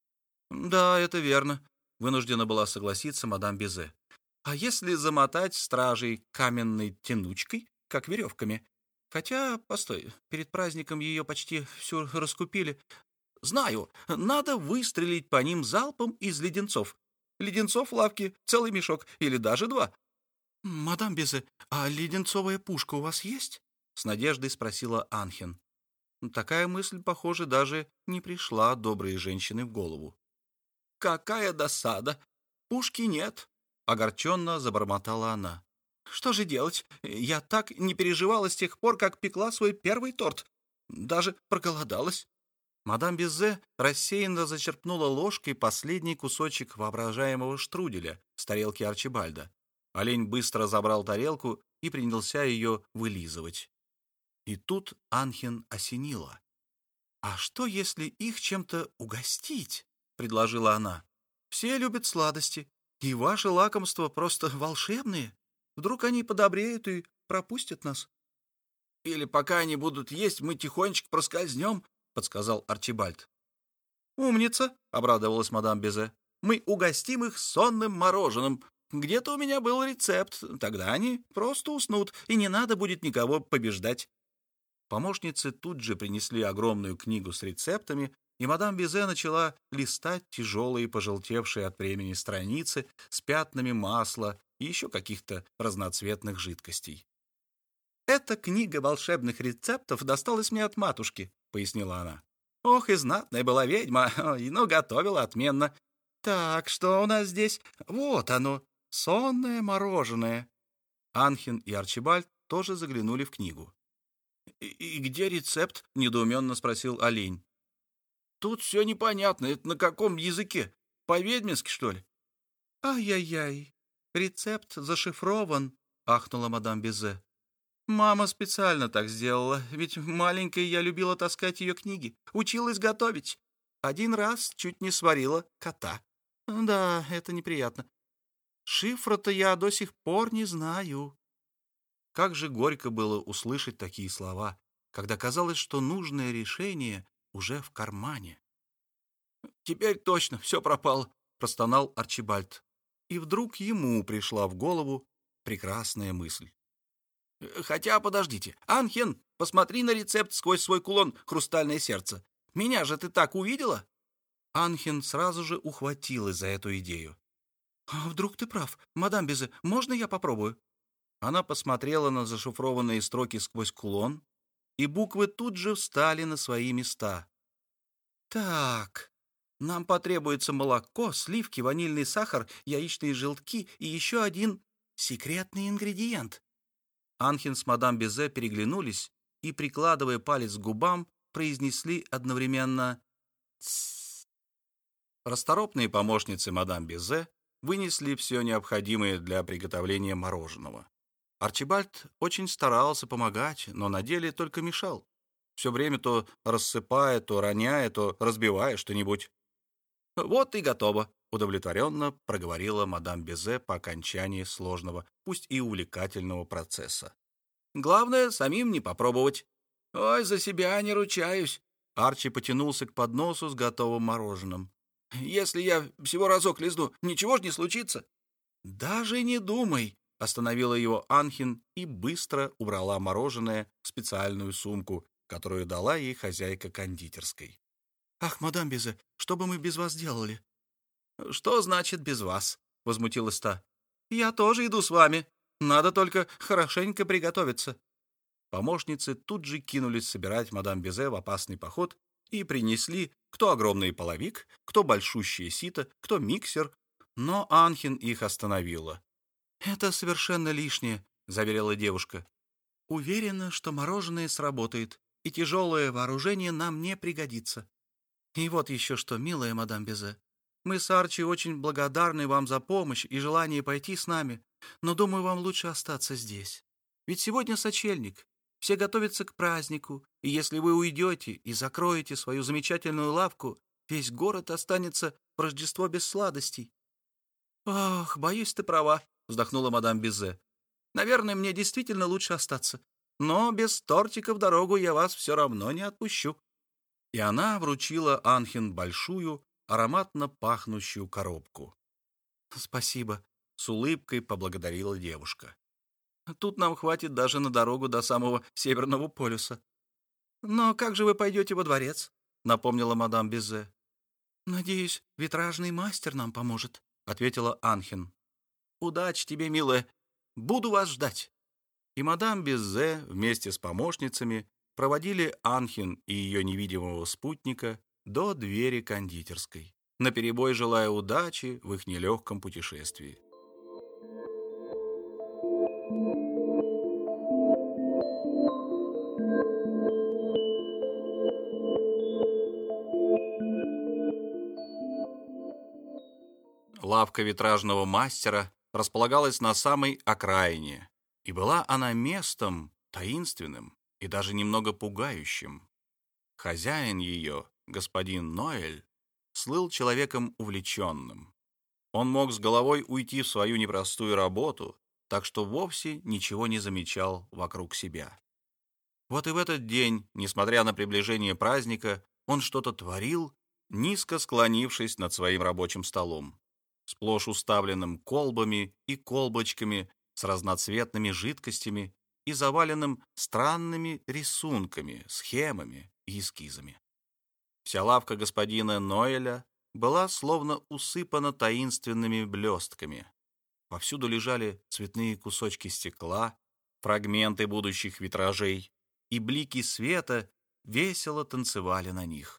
«Да, это верно», — вынуждена была согласиться мадам Безе. «А если замотать стражей каменной тянучкой, как веревками? Хотя, постой, перед праздником ее почти всю раскупили. Знаю, надо выстрелить по ним залпом из леденцов. Леденцов в лавке целый мешок или даже два». «Мадам Безе, а леденцовая пушка у вас есть?» — с надеждой спросила Анхен. Такая мысль, похоже, даже не пришла доброй женщине в голову. «Какая досада! Пушки нет!» — огорченно забормотала она. «Что же делать? Я так не переживала с тех пор, как пекла свой первый торт. Даже проголодалась». Мадам Безе рассеянно зачерпнула ложкой последний кусочек воображаемого штруделя с тарелки Арчибальда. Олень быстро забрал тарелку и принялся ее вылизывать. И тут Анхен осенила. «А что, если их чем-то угостить?» — предложила она. «Все любят сладости, и ваши лакомства просто волшебные. Вдруг они подобреют и пропустят нас». «Или пока они будут есть, мы тихонечко проскользнем», — подсказал Арчибальд. «Умница», — обрадовалась мадам Безе. «Мы угостим их сонным мороженым. Где-то у меня был рецепт, тогда они просто уснут, и не надо будет никого побеждать». Помощницы тут же принесли огромную книгу с рецептами, и мадам Безе начала листать тяжелые, пожелтевшие от времени страницы с пятнами масла и еще каких-то разноцветных жидкостей. «Эта книга волшебных рецептов досталась мне от матушки», — пояснила она. «Ох, и знатная была ведьма, но готовила отменно. Так, что у нас здесь? Вот оно, сонное мороженое». Анхен и Арчибальд тоже заглянули в книгу. «И где рецепт?» — недоуменно спросил олень. «Тут все непонятно. Это на каком языке? По-ведьмински, что ли?» «Ай-яй-яй, рецепт зашифрован», — ахнула мадам Безе. «Мама специально так сделала, ведь маленькой я любила таскать ее книги, училась готовить. Один раз чуть не сварила кота. Да, это неприятно. Шифра-то я до сих пор не знаю». Как же горько было услышать такие слова, когда казалось, что нужное решение уже в кармане. «Теперь точно все пропало», — простонал Арчибальд. И вдруг ему пришла в голову прекрасная мысль. «Хотя, подождите. Анхен, посмотри на рецепт сквозь свой кулон «Хрустальное сердце». Меня же ты так увидела?» Анхен сразу же ухватилась за эту идею. «А вдруг ты прав? Мадам Безе, можно я попробую?» Она посмотрела на зашифрованные строки сквозь кулон, и буквы тут же встали на свои места. «Так, нам потребуется молоко, сливки, ванильный сахар, яичные желтки и еще один секретный ингредиент». Анхен с мадам Безе переглянулись и, прикладывая палец к губам, произнесли одновременно «Тссс». Расторопные помощницы мадам Безе вынесли все необходимое для приготовления мороженого. Арчибальд очень старался помогать, но на деле только мешал. Все время то рассыпая, то роняя, то разбивая что-нибудь. «Вот и готово», — удовлетворенно проговорила мадам Безе по окончании сложного, пусть и увлекательного процесса. «Главное, самим не попробовать». «Ой, за себя не ручаюсь». Арчи потянулся к подносу с готовым мороженым. «Если я всего разок лизну, ничего ж не случится». «Даже не думай», — остановила его Анхин и быстро убрала мороженое в специальную сумку, которую дала ей хозяйка кондитерской. «Ах, мадам Безе, что бы мы без вас делали?» «Что значит без вас?» — возмутилась та. «Я тоже иду с вами. Надо только хорошенько приготовиться». Помощницы тут же кинулись собирать мадам Безе в опасный поход и принесли кто огромный половик, кто большущее сито, кто миксер, но Анхин их остановила. «Это совершенно лишнее», — заверила девушка. «Уверена, что мороженое сработает, и тяжелое вооружение нам не пригодится. И вот еще что, милая мадам Безе, мы с Арчи очень благодарны вам за помощь и желание пойти с нами, но, думаю, вам лучше остаться здесь. Ведь сегодня сочельник, все готовятся к празднику, и если вы уйдете и закроете свою замечательную лавку, весь город останется в Рождество без сладостей». «Ох, боюсь, ты права», — вздохнула мадам Безе. «Наверное, мне действительно лучше остаться, но без тортика в дорогу я вас все равно не отпущу». И она вручила Анхин большую, ароматно пахнущую коробку. «Спасибо», — с улыбкой поблагодарила девушка. «Тут нам хватит даже на дорогу до самого Северного полюса». «Но как же вы пойдете во дворец?» — напомнила мадам Безе. «Надеюсь, витражный мастер нам поможет», — ответила Анхин. «Удачи тебе, милая. Буду вас ждать». И мадам Безе вместе с помощницами проводили Анхин и ее невидимого спутника до двери кондитерской, наперебой желая удачи в их нелегком путешествии. Лавка витражного мастера располагалась на самой окраине, и была она местом таинственным и даже немного пугающим. Хозяин ее, господин Ноэль, слыл человеком увлеченным. Он мог с головой уйти в свою непростую работу, так что вовсе ничего не замечал вокруг себя. Вот и в этот день, несмотря на приближение праздника, он что-то творил, низко склонившись над своим рабочим столом, сплошь уставленным колбами и колбочками с разноцветными жидкостями и заваленным странными рисунками, схемами и эскизами. Вся лавка господина Ноэля была словно усыпана таинственными блестками. Повсюду лежали цветные кусочки стекла, фрагменты будущих витражей, и блики света весело танцевали на них.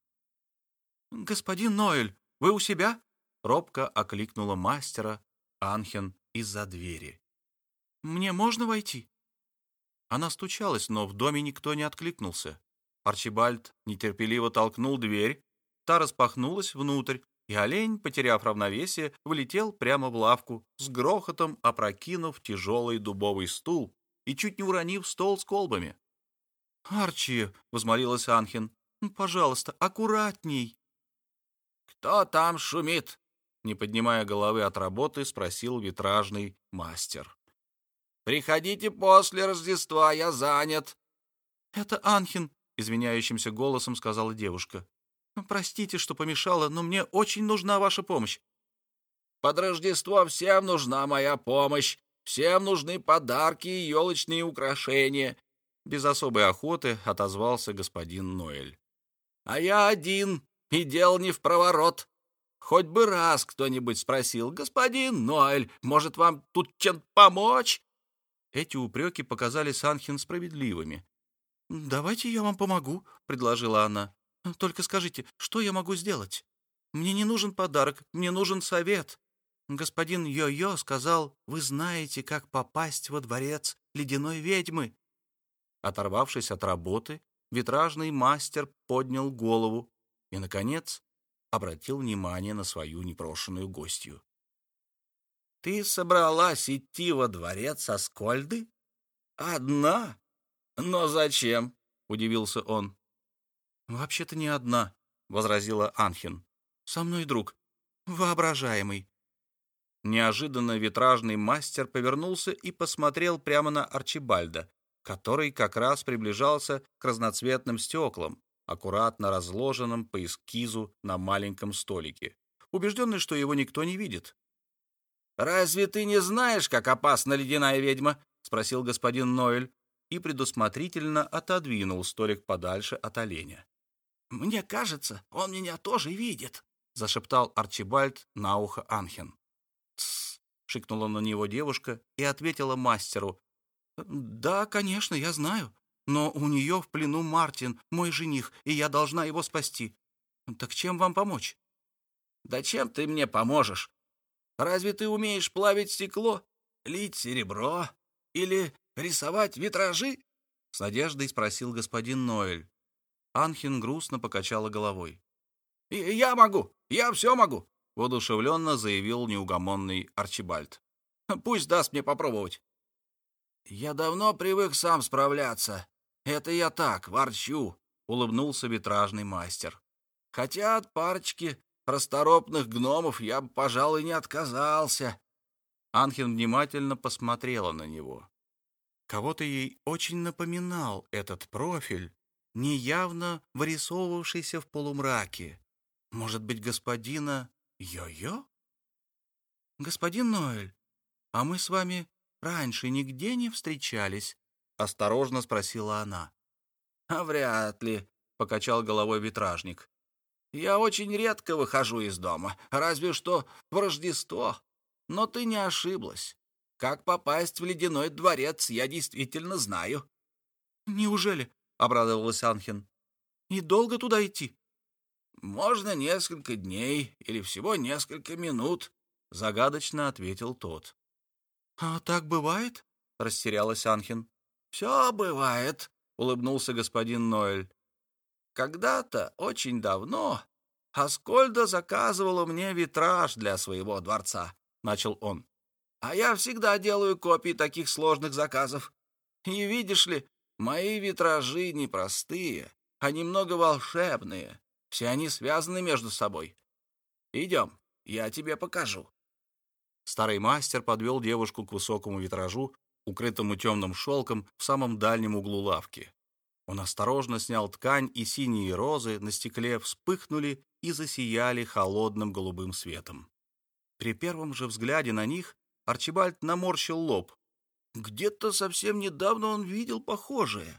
«Господин Ноэль, вы у себя?» — робко окликнула мастера Анхен из-за двери. «Мне можно войти?» Она стучалась, но в доме никто не откликнулся. Арчибальд нетерпеливо толкнул дверь, та распахнулась внутрь, и олень, потеряв равновесие, влетел прямо в лавку, с грохотом опрокинув тяжелый дубовый стул и чуть не уронив стол с колбами. «Арчи!» — возмолилась Анхин. «Пожалуйста, аккуратней!» «Кто там шумит?» — не поднимая головы от работы, спросил витражный мастер. «Приходите после Рождества, я занят». «Это Анхин», — извиняющимся голосом сказала девушка. «Простите, что помешала, но мне очень нужна ваша помощь». «Под Рождество всем нужна моя помощь. Всем нужны подарки и елочные украшения», — без особой охоты отозвался господин Ноэль. «А я один, и дел не впроворот. Хоть бы раз кто-нибудь спросил: господин Ноэль, может, вам тут чем-то помочь?» Эти упреки показались Анхин справедливыми. «Давайте я вам помогу», — предложила она. «Только скажите, что я могу сделать? Мне не нужен подарок, мне нужен совет. Господин Йо-Йо сказал, вы знаете, как попасть во дворец ледяной ведьмы». Оторвавшись от работы, витражный мастер поднял голову и, наконец, обратил внимание на свою непрошенную гостью. «Ты собралась идти во дворец Аскольды? Одна? Но зачем?» — удивился он. «Вообще-то не одна», — возразила Анхен. «Со мной друг, воображаемый». Неожиданно витражный мастер повернулся и посмотрел прямо на Арчибальда, который как раз приближался к разноцветным стеклам, аккуратно разложенным по эскизу на маленьком столике, убежденный, что его никто не видит. «Разве ты не знаешь, как опасна ледяная ведьма?» — спросил господин Ноэль и предусмотрительно отодвинул столик подальше от оленя. «Мне кажется, он меня тоже видит», — зашептал Арчибальд на ухо Анхен. «Тссс!» — шикнула на него девушка и ответила мастеру. «Да, конечно, я знаю, но у нее в плену Мартин, мой жених, и я должна его спасти. Так чем вам помочь?» «Да чем ты мне поможешь? Разве ты умеешь плавить стекло, лить серебро или рисовать витражи?» — с надеждой спросил господин Ноэль. Анхен грустно покачала головой. «Я могу, я все могу», — воодушевленно заявил неугомонный Арчибальд. «Пусть даст мне попробовать». «Я давно привык сам справляться. Это я так, ворчу», — улыбнулся витражный мастер. «Хотя от парочки расторопных гномов я бы, пожалуй, не отказался». Анхен внимательно посмотрела на него. Кого-то ей очень напоминал этот профиль, неявно вырисовывавшийся в полумраке. Может быть, господина Йо-Йо? «Господин Ноэль, а мы с вами раньше нигде не встречались?» — осторожно спросила она. «Вряд ли», — покачал головой витражник. «Я очень редко выхожу из дома, разве что в Рождество. Но ты не ошиблась. Как попасть в ледяной дворец, я действительно знаю». «Неужели?» — обрадовалась Анхен. «И долго туда идти?» «Можно несколько дней или всего несколько минут», — загадочно ответил тот. «А так бывает?» — растерялась Анхен. «Все бывает», — улыбнулся господин Ноэль. «Когда-то, очень давно, Аскольда заказывала мне витраж для своего дворца», — начал он. «А я всегда делаю копии таких сложных заказов. И видишь ли, мои витражи непростые, а немного волшебные. Все они связаны между собой. Идем, я тебе покажу». Старый мастер подвел девушку к высокому витражу, укрытому темным шелком в самом дальнем углу лавки. Он осторожно снял ткань, и синие розы на стекле вспыхнули и засияли холодным голубым светом. При первом же взгляде на них Арчибальд наморщил лоб. Где-то совсем недавно он видел похожее.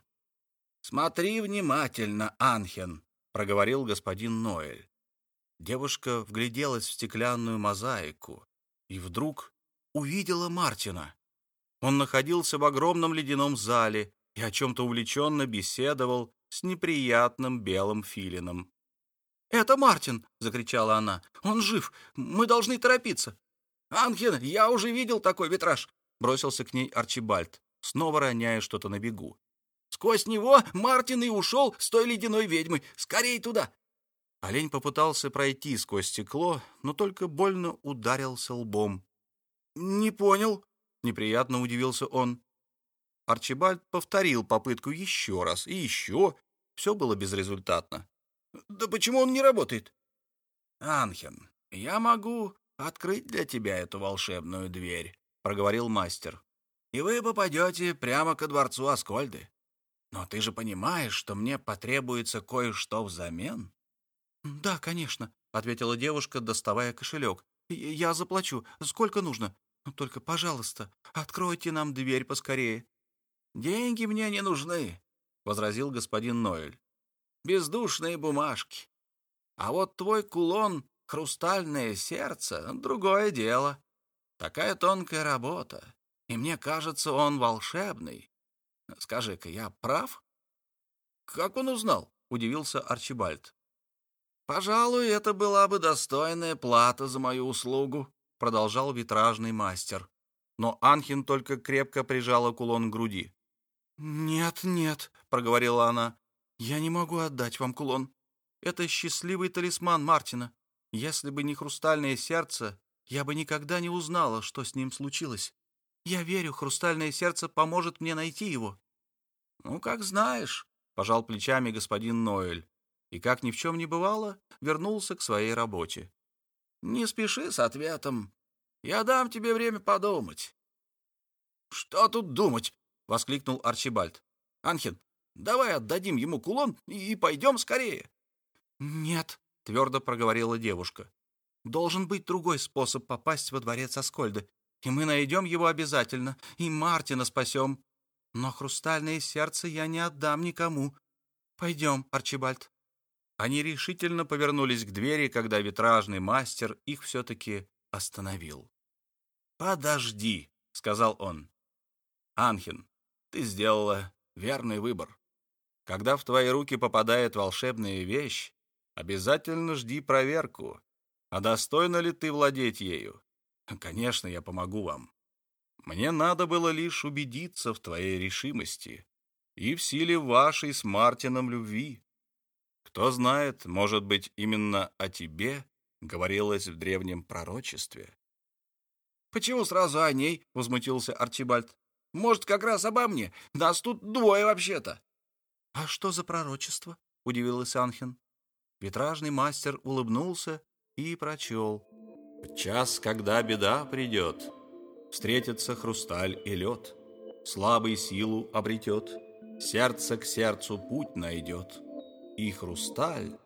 «Смотри внимательно, Анхен», — проговорил господин Ноэль. Девушка вгляделась в стеклянную мозаику и вдруг увидела Мартина. Он находился в огромном ледяном зале и о чем-то увлеченно беседовал с неприятным белым филином. «Это Мартин!» — закричала она. «Он жив! Мы должны торопиться!» «Анхен, я уже видел такой витраж!» — бросился к ней Арчибальд, снова роняя что-то на бегу. «Сквозь него Мартин и ушел с той ледяной ведьмой! Скорей туда!» Олень попытался пройти сквозь стекло, но только больно ударился лбом. «Не понял», — неприятно удивился он. Арчибальд повторил попытку еще раз и еще. Все было безрезультатно. «Да почему он не работает?» «Анхен, я могу открыть для тебя эту волшебную дверь», — проговорил мастер. «И вы попадете прямо ко дворцу Аскольды. Но ты же понимаешь, что мне потребуется кое-что взамен?» «Да, конечно», — ответила девушка, доставая кошелек. «Я заплачу. Сколько нужно? Только, пожалуйста, откройте нам дверь поскорее». «Деньги мне не нужны», — возразил господин Ноэль. «Бездушные бумажки. А вот твой кулон «Хрустальное сердце» — другое дело. Такая тонкая работа, и мне кажется, он волшебный. Скажи-ка, я прав?» «Как он узнал?» — удивился Арчибальд. «Пожалуй, это была бы достойная плата за мою услугу», — продолжал витражный мастер. Но Анхен только крепко прижала кулон к груди. «Нет, нет», — проговорила она, — «я не могу отдать вам кулон. Это счастливый талисман Мартина. Если бы не хрустальное сердце, я бы никогда не узнала, что с ним случилось. Я верю, хрустальное сердце поможет мне найти его». «Ну, как знаешь», — пожал плечами господин Ноэль, и, как ни в чем не бывало, вернулся к своей работе. «Не спеши с ответом. Я дам тебе время подумать». «Что тут думать?» — воскликнул Арчибальд. «Анхен, давай отдадим ему кулон и пойдем скорее». «Нет», — твердо проговорила девушка. «Должен быть другой способ попасть во дворец Аскольда, и мы найдем его обязательно, и Мартина спасем. Но хрустальное сердце я не отдам никому. Пойдем, Арчибальд». Они решительно повернулись к двери, когда витражный мастер их все-таки остановил. «Подожди», — сказал он. «Анхен, ты сделала верный выбор. Когда в твои руки попадает волшебная вещь, обязательно жди проверку. А достойна ли ты владеть ею? Конечно, я помогу вам. Мне надо было лишь убедиться в твоей решимости и в силе вашей с Мартином любви. Кто знает, может быть, именно о тебе говорилось в древнем пророчестве». «Почему сразу о ней?» — возмутился Арчибальд. «Может, как раз обо мне? Нас тут двое вообще-то». «А что за пророчество?» — удивился Анхен. Витражный мастер улыбнулся и прочел. «В час, когда беда придет, встретится хрусталь и лед, слабый силу обретет, сердце к сердцу путь найдет, и хрусталь...»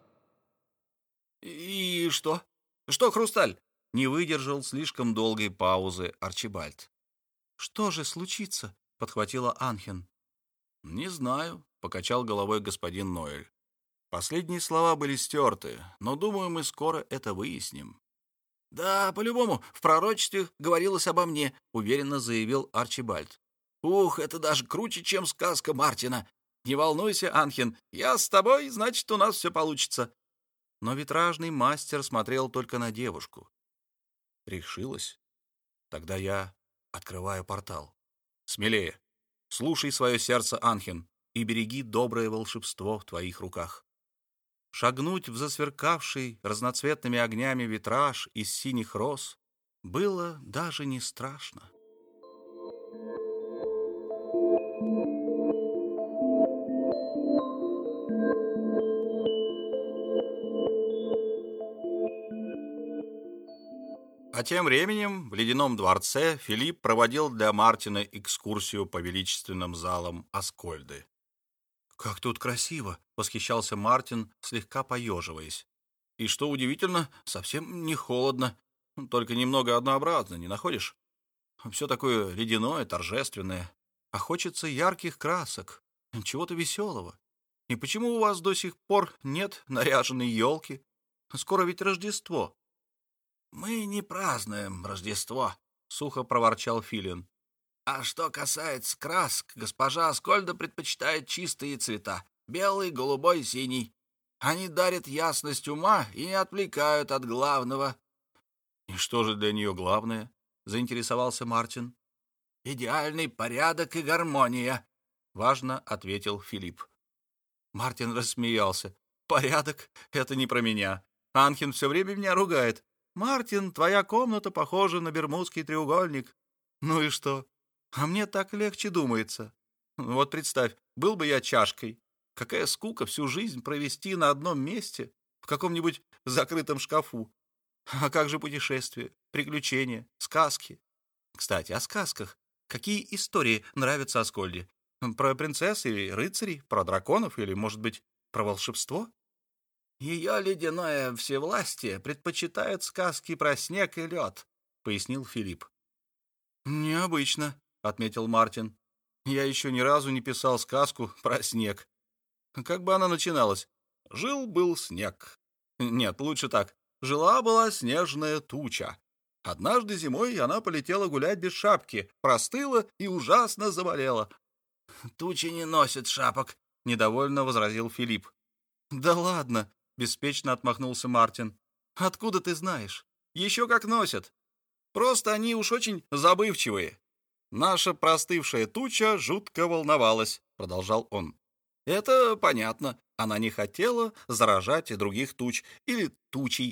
«И что? Что хрусталь?» — не выдержал слишком долгой паузы Арчибальд. «Что же случится?» — подхватила Анхен. «Не знаю», — покачал головой господин Ноэль. «Последние слова были стерты, но, думаю, мы скоро это выясним». «Да, по-любому, в пророчестве говорилось обо мне», — уверенно заявил Арчибальд. «Ух, это даже круче, чем сказка Мартина. Не волнуйся, Анхен, я с тобой, значит, у нас все получится». Но витражный мастер смотрел только на девушку. «Решилась? Тогда я открываю портал. Смелее. Слушай свое сердце, Анхен, и береги доброе волшебство в твоих руках». Шагнуть в засверкавший разноцветными огнями витраж из синих роз было даже не страшно. А тем временем в ледяном дворце Филипп проводил для Мартина экскурсию по величественным залам Аскольды. «Как тут красиво!» — восхищался Мартин, слегка поеживаясь. «И что удивительно, совсем не холодно, только немного однообразно, не находишь? Все такое ледяное, торжественное, а хочется ярких красок, чего-то веселого. И почему у вас до сих пор нет наряженной елки? Скоро ведь Рождество». «Мы не празднуем Рождество», — сухо проворчал Филин. «А что касается красок, госпожа Аскольда предпочитает чистые цвета — белый, голубой, синий. Они дарят ясность ума и не отвлекают от главного». «И что же для нее главное?» — заинтересовался Мартин. «Идеальный порядок и гармония», — важно ответил Филипп. Мартин рассмеялся. «Порядок — это не про меня. Анхен все время меня ругает. Мартин, твоя комната похожа на Бермудский треугольник. Ну и что? А мне так легче думается. Вот представь, был бы я чашкой. Какая скука всю жизнь провести на одном месте, в каком-нибудь закрытом шкафу. А как же путешествия, приключения, сказки? Кстати, о сказках. Какие истории нравятся Аскольде? Про принцесс или рыцарей? Про драконов или, может быть, про волшебство?» «Ее ледяное всевластие предпочитает сказки про снег и лед», — пояснил Филипп. «Необычно», — отметил Мартин. «Я еще ни разу не писал сказку про снег. Как бы она начиналась? Жил-был снег. Нет, лучше так. Жила-была снежная туча. Однажды зимой она полетела гулять без шапки, простыла и ужасно заболела». «Тучи не носят шапок», — недовольно возразил Филипп. «Да ладно», — беспечно отмахнулся Мартин. «Откуда ты знаешь? Еще как носят. Просто они уж очень забывчивые. Наша простывшая туча жутко волновалась», — продолжал он. «Это понятно. Она не хотела заражать и других туч или тучей.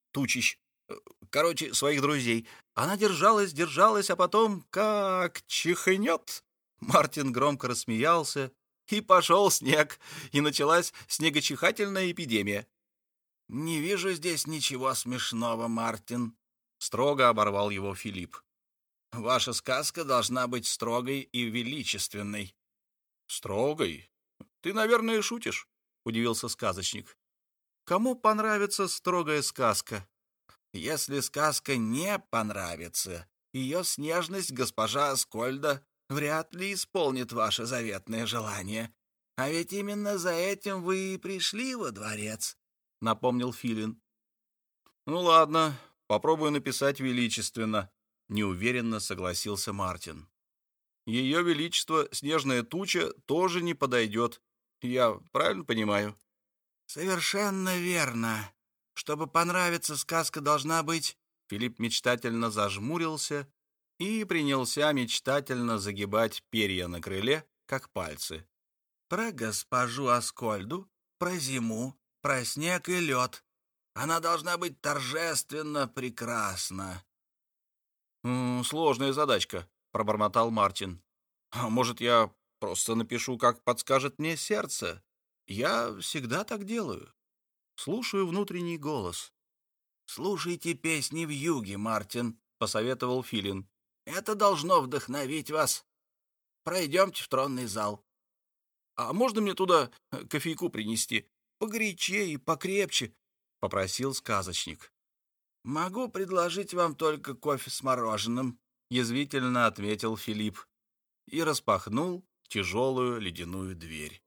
Тучищ. Короче, своих друзей. Она держалась, а потом как чихнет. Мартин громко рассмеялся, и пошел снег, и началась снегочихательная эпидемия. «Не вижу здесь ничего смешного, Мартин», — строго оборвал его Филипп. «Ваша сказка должна быть строгой и величественной». «Строгой? Ты, наверное, шутишь?» — удивился сказочник. «Кому понравится строгая сказка?» «Если сказка не понравится, ее снежность госпожа Аскольда вряд ли исполнит ваше заветное желание. А ведь именно за этим вы и пришли во дворец», — напомнил Филин. «Ну ладно, попробую написать величественно», — неуверенно согласился Мартин. «Ее величество, снежная туча, тоже не подойдет. Я правильно понимаю?» «Совершенно верно. Чтобы понравиться, сказка должна быть...» Филипп мечтательно зажмурился и принялся мечтательно загибать перья на крыле, как пальцы. «Про госпожу Аскольду, про зиму, про снег и лед. Она должна быть торжественно прекрасна». «Сложная задачка», — пробормотал Мартин. «А может, я просто напишу, как подскажет мне сердце? Я всегда так делаю. Слушаю внутренний голос». «Слушайте песни в юге, Мартин», — посоветовал Филин. «Это должно вдохновить вас. Пройдемте в тронный зал». «А можно мне туда кофейку принести? Погорячее и покрепче», — попросил сказочник. «Могу предложить вам только кофе с мороженым», — язвительно ответил Филипп и распахнул тяжелую ледяную дверь.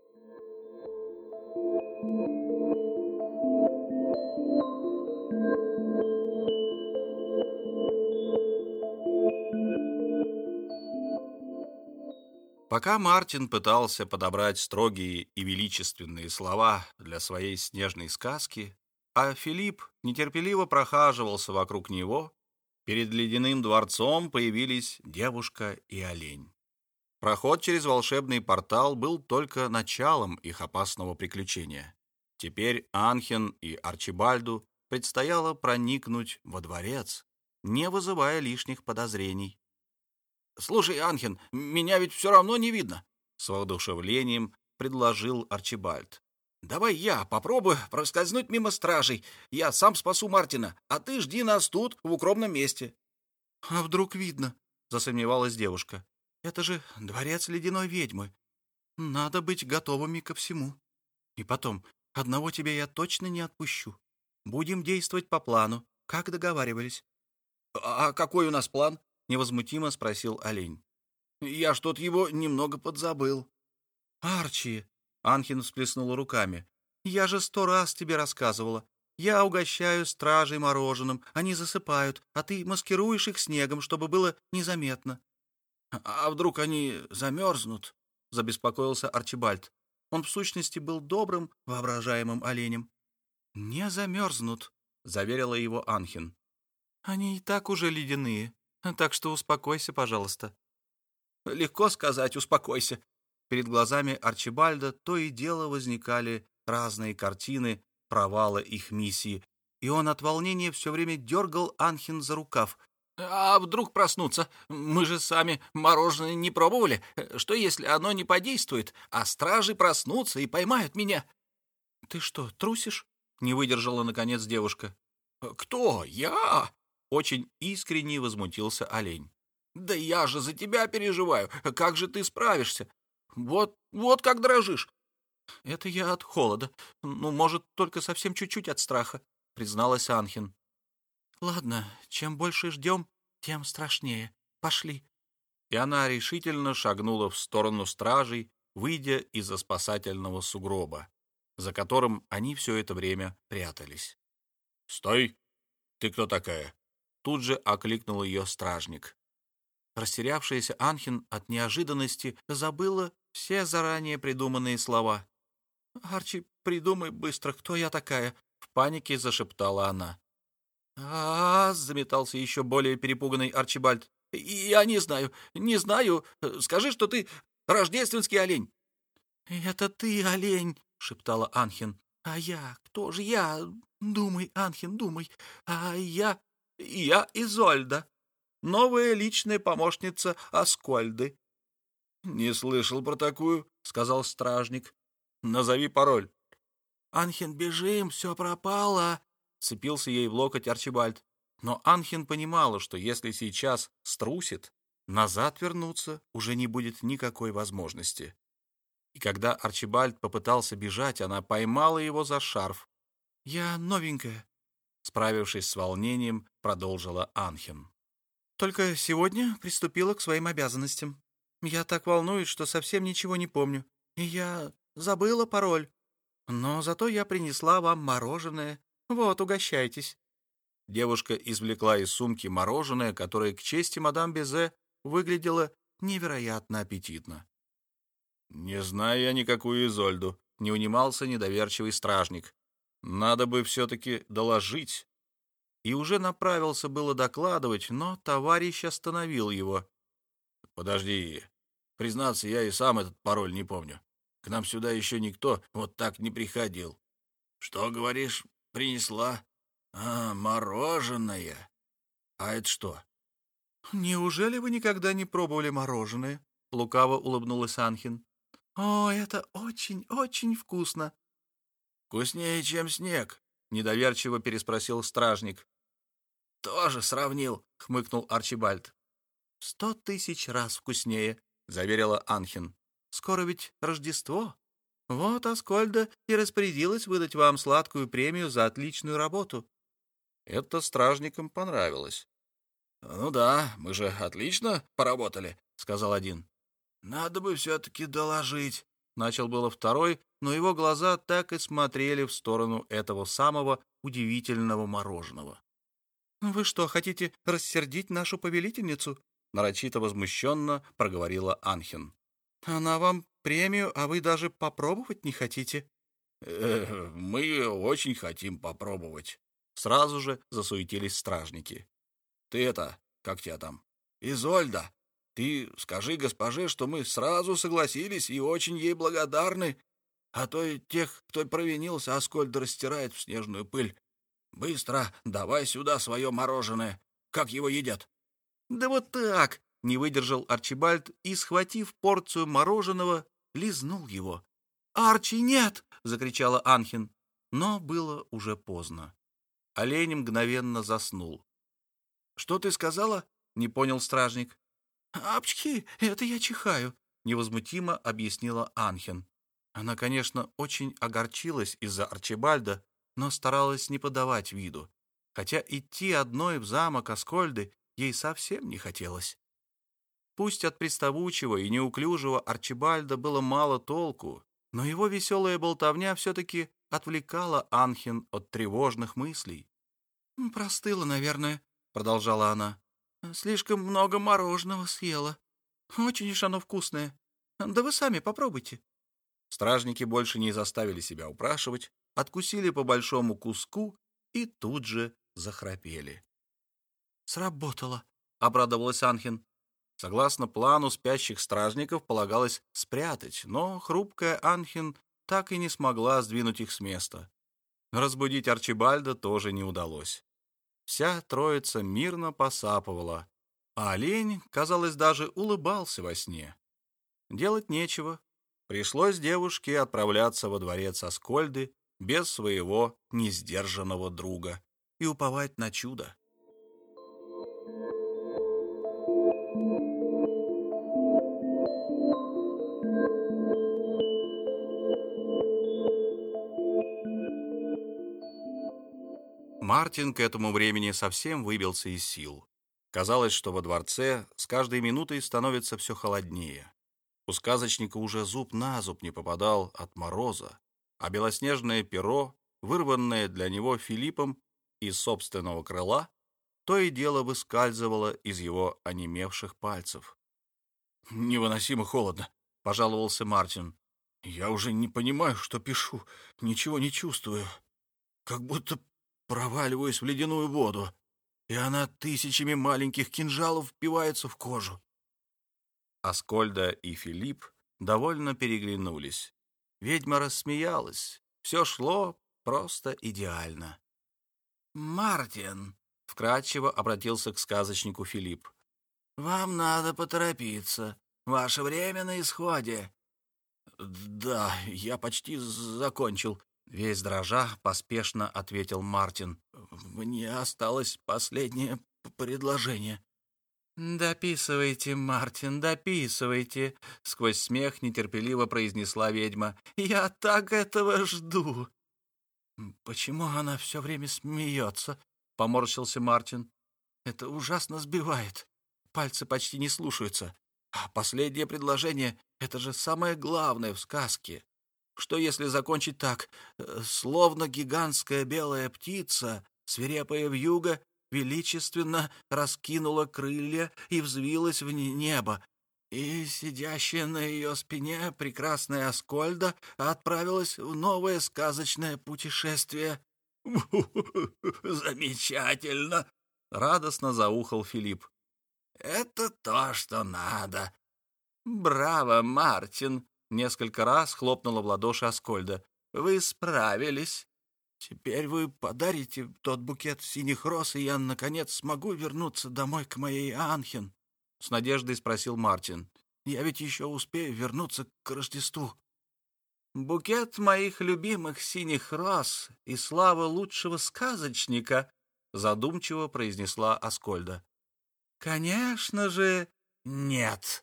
Пока Мартин пытался подобрать строгие и величественные слова для своей снежной сказки, а Филипп нетерпеливо прохаживался вокруг него, перед ледяным дворцом появились девушка и олень. Проход через волшебный портал был только началом их опасного приключения. Теперь Анхен и Арчибальду предстояло проникнуть во дворец, не вызывая лишних подозрений. «Слушай, Анхен, меня ведь все равно не видно», — с воодушевлением предложил Арчибальд. «Давай я попробую проскользнуть мимо стражей. Я сам спасу Мартина, а ты жди нас тут, в укромном месте». «А вдруг видно?» — засомневалась девушка. «Это же дворец ледяной ведьмы. Надо быть готовыми ко всему. И потом, одного тебя я точно не отпущу. Будем действовать по плану, как договаривались». «А какой у нас план?» — невозмутимо спросил олень. «Я что-то его немного подзабыл». «Арчи!» — Анхин всплеснула руками. «Я же 100 раз тебе рассказывала. Я угощаю стражей мороженым, они засыпают, а ты маскируешь их снегом, чтобы было незаметно». «А вдруг они замерзнут?» — забеспокоился Арчибальд. Он в сущности был добрым, воображаемым оленем. «Не замерзнут», — заверила его Анхин. «Они и так уже ледяные. Так что успокойся, пожалуйста». «Легко сказать, успокойся». Перед глазами Арчибальда то и дело возникали разные картины провала их миссии, и он от волнения все время дергал Анхин за рукав. «А вдруг проснуться? Мы же сами мороженое не пробовали. Что, если оно не подействует, а стражи проснутся и поймают меня?» «Ты что, трусишь?» — не выдержала, наконец, девушка. «Кто? Я?» — очень искренне возмутился олень. «Да я же за тебя переживаю. Как же ты справишься? Вот как дрожишь». «Это я от холода. Ну, может, только совсем чуть-чуть от страха», — призналась Анхин. «Ладно, чем больше ждем, тем страшнее. Пошли». И она решительно шагнула в сторону стражей, выйдя из-за спасательного сугроба, за которым они все это время прятались. «Стой! Ты кто такая?» Тут же окликнул ее стражник. Растерявшаяся Анхин от неожиданности забыла все заранее придуманные слова. «Арчи, придумай быстро, кто я такая?» — в панике зашептала она. Заметался еще более перепуганный Арчибальд. «Я не знаю. Скажи, что ты рождественский олень». «Это ты, олень», — шептала Анхин. «А я? Кто же я? Думай, Анхин, думай. А я Изольда, новая личная помощница Аскольды». «Не слышал про такую», — сказал стражник. «Назови пароль». «Анхин, бежим, все пропало!» — цепился ей в локоть Арчибальд. Но Анхин понимала, что если сейчас струсит, назад вернуться уже не будет никакой возможности. И когда Арчибальд попытался бежать, она поймала его за шарф. «Я новенькая», — справившись с волнением, продолжила Анхин. «Только сегодня приступила к своим обязанностям. Я так волнуюсь, что совсем ничего не помню. И я забыла пароль. Но зато я принесла вам мороженое. Вот, угощайтесь». Девушка извлекла из сумки мороженое, которое, к чести мадам Безе, выглядело невероятно аппетитно. «Не знаю я никакую Изольду», — не унимался недоверчивый стражник. «Надо бы все-таки доложить». И уже направился было докладывать, но товарищ остановил его. «Подожди. Признаться, я и сам этот пароль не помню. К нам сюда еще никто вот так не приходил». «Что, говоришь, принесла? А, мороженое. А это что?» «Неужели вы никогда не пробовали мороженое?» — лукаво улыбнулась Анхин. «О, это очень вкусно!» «Вкуснее, чем снег», — недоверчиво переспросил стражник. «Тоже сравнил», — хмыкнул Арчибальд. 100 000 раз вкуснее», — заверила Анхин. «Скоро ведь Рождество. Вот Аскольда и распорядилась выдать вам сладкую премию за отличную работу». Это стражникам понравилось. «Ну да, мы же отлично поработали», — сказал один. «Надо бы все-таки доложить», — начал было второй, но его глаза так и смотрели в сторону этого самого удивительного мороженого. «Вы что, хотите рассердить нашу повелительницу?» — нарочито возмущенно проговорила Анхин. «Она вам премию, а вы даже попробовать не хотите?» «Мы очень хотим попробовать». Сразу же засуетились стражники. «Ты это, как тебя там? Изольда, ты скажи госпоже, что мы сразу согласились и очень ей благодарны, а то и тех, кто провинился, Аскольд растирает в снежную пыль. Быстро давай сюда свое мороженое. Как его едят?» «Да вот так!» — не выдержал Арчибальд и, схватив порцию мороженого, лизнул его. «Арчи, нет!» — закричала Анхин. Но было уже поздно. Олень мгновенно заснул. «Что ты сказала?» — не понял стражник. «Апчхи, это я чихаю», — невозмутимо объяснила Анхин. Она, конечно, очень огорчилась из-за Арчибальда, но старалась не подавать виду, хотя идти одной в замок Аскольды ей совсем не хотелось. Пусть от приставучего и неуклюжего Арчибальда было мало толку, но его веселая болтовня все-таки отвлекала Анхин от тревожных мыслей. «Простыла, наверное», — продолжала она. «Слишком много мороженого съела. Очень уж оно вкусное. Да вы сами попробуйте». Стражники больше не заставили себя упрашивать, откусили по большому куску и тут же захрапели. «Сработало», — обрадовалась Анхин. Согласно плану спящих стражников полагалось спрятать, но хрупкая Анхин так и не смогла сдвинуть их с места. Разбудить Арчибальда тоже не удалось. Вся троица мирно посапывала, а олень, казалось, даже улыбался во сне. Делать нечего. Пришлось девушке отправляться во дворец Аскольды без своего несдержанного друга и уповать на чудо. Мартин к этому времени совсем выбился из сил. Казалось, что во дворце с каждой минутой становится все холоднее. У сказочника уже зуб на зуб не попадал от мороза, а белоснежное перо, вырванное для него Филиппом из собственного крыла, то и дело выскальзывало из его онемевших пальцев. «Невыносимо холодно», — пожаловался Мартин. «Я уже не понимаю, что пишу, ничего не чувствую. Как будто проваливаюсь в ледяную воду, и она тысячами маленьких кинжалов впивается в кожу». Аскольда и Филипп довольно переглянулись. Ведьма рассмеялась. Все шло просто идеально. Мартин, — вкратчиво обратился к сказочнику Филипп, — вам надо поторопиться. Ваше время на исходе. Да, я почти закончил. Весь дрожа поспешно ответил Мартин. Мне осталось последнее предложение. «Дописывайте, Мартин, дописывайте», — сквозь смех нетерпеливо произнесла ведьма. «Я так этого жду». «Почему она все время смеется?» — поморщился Мартин. «Это ужасно сбивает. Пальцы почти не слушаются. А последнее предложение — это же самое главное в сказке. Что если закончить так? Словно гигантская белая птица, свирепая вьюга, величественно раскинула крылья и взвилась в небо, и сидящая на ее спине прекрасная Аскольда отправилась в новое сказочное путешествие. «Замечательно!» — радостно заухал Филипп. «Это то, что надо!» «Браво, Мартин!» — несколько раз хлопнула в ладоши Аскольда. «Вы справились. Теперь вы подарите тот букет синих роз, и я, наконец, смогу вернуться домой к моей Анхен?» — с надеждой спросил Мартин. «Я ведь еще успею вернуться к Рождеству». «Букет моих любимых синих роз и слава лучшего сказочника», — задумчиво произнесла Аскольда. «Конечно же, нет».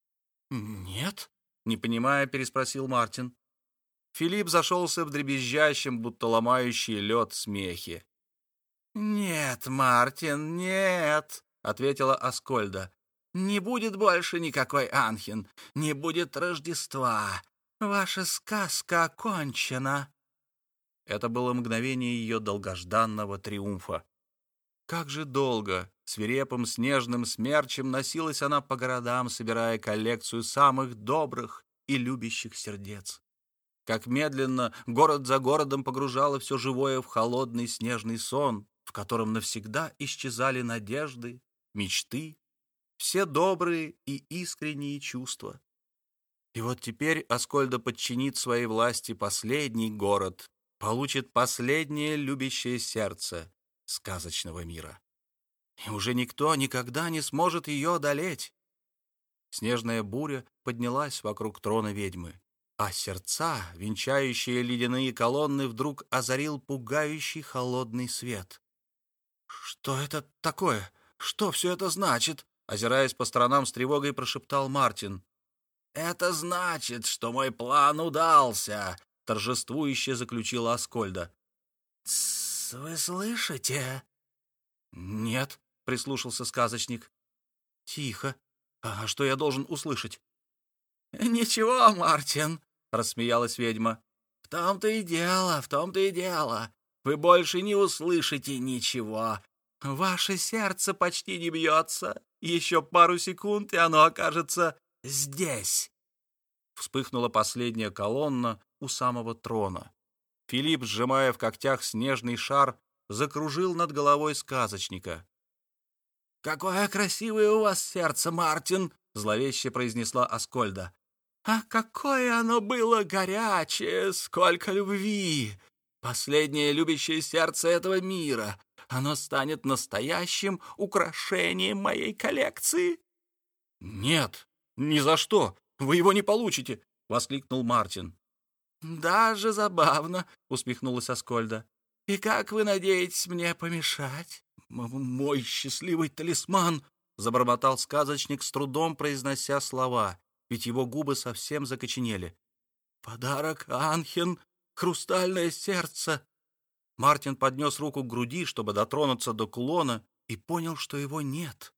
«Нет?» — не понимая, переспросил Мартин. Филипп зашелся в дребезжащем, будто ломающий лед смехе. «Нет, Мартин, нет», — ответила Аскольда. «Не будет больше никакой Анхен, не будет Рождества. Ваша сказка окончена». Это было мгновение ее долгожданного триумфа. Как же долго, свирепым снежным смерчем носилась она по городам, собирая коллекцию самых добрых и любящих сердец. Как медленно город за городом погружало все живое в холодный снежный сон, в котором навсегда исчезали надежды, мечты, все добрые и искренние чувства. И вот теперь Аскольда подчинит своей власти последний город, получит последнее любящее сердце сказочного мира. И уже никто никогда не сможет ее одолеть. Снежная буря поднялась вокруг трона ведьмы, а сердца, венчающие ледяные колонны, вдруг озарил пугающий холодный свет. «Что это такое? Что все это значит?» Озираясь по сторонам с тревогой, прошептал Мартин. «Это значит, что мой план удался», — торжествующе заключила Аскольда. «Тссс, вы слышите?» «Нет», — прислушался сказочник. «Тихо. А что я должен услышать?» «Ничего, Мартин», — рассмеялась ведьма. «В том-то и дело, в том-то и дело. Вы больше не услышите ничего. Ваше сердце почти не бьется. Еще пару секунд, и оно окажется здесь». Вспыхнула последняя колонна у самого трона. Филипп, сжимая в когтях снежный шар, закружил над головой сказочника. «Какое красивое у вас сердце, Мартин!» — зловеще произнесла Аскольда. «А какое оно было горячее! Сколько любви! Последнее любящее сердце этого мира! Оно станет настоящим украшением моей коллекции!» «Нет, ни за что! Вы его не получите!» — воскликнул Мартин. «Даже забавно!» — усмехнулась Аскольда. «И как вы надеетесь мне помешать?» «Мой счастливый талисман!» — забормотал сказочник, с трудом произнося слова, ведь его губы совсем закоченели. «Подарок Анхен! Хрустальное сердце!» Мартин поднес руку к груди, чтобы дотронуться до кулона, и понял, что его нет.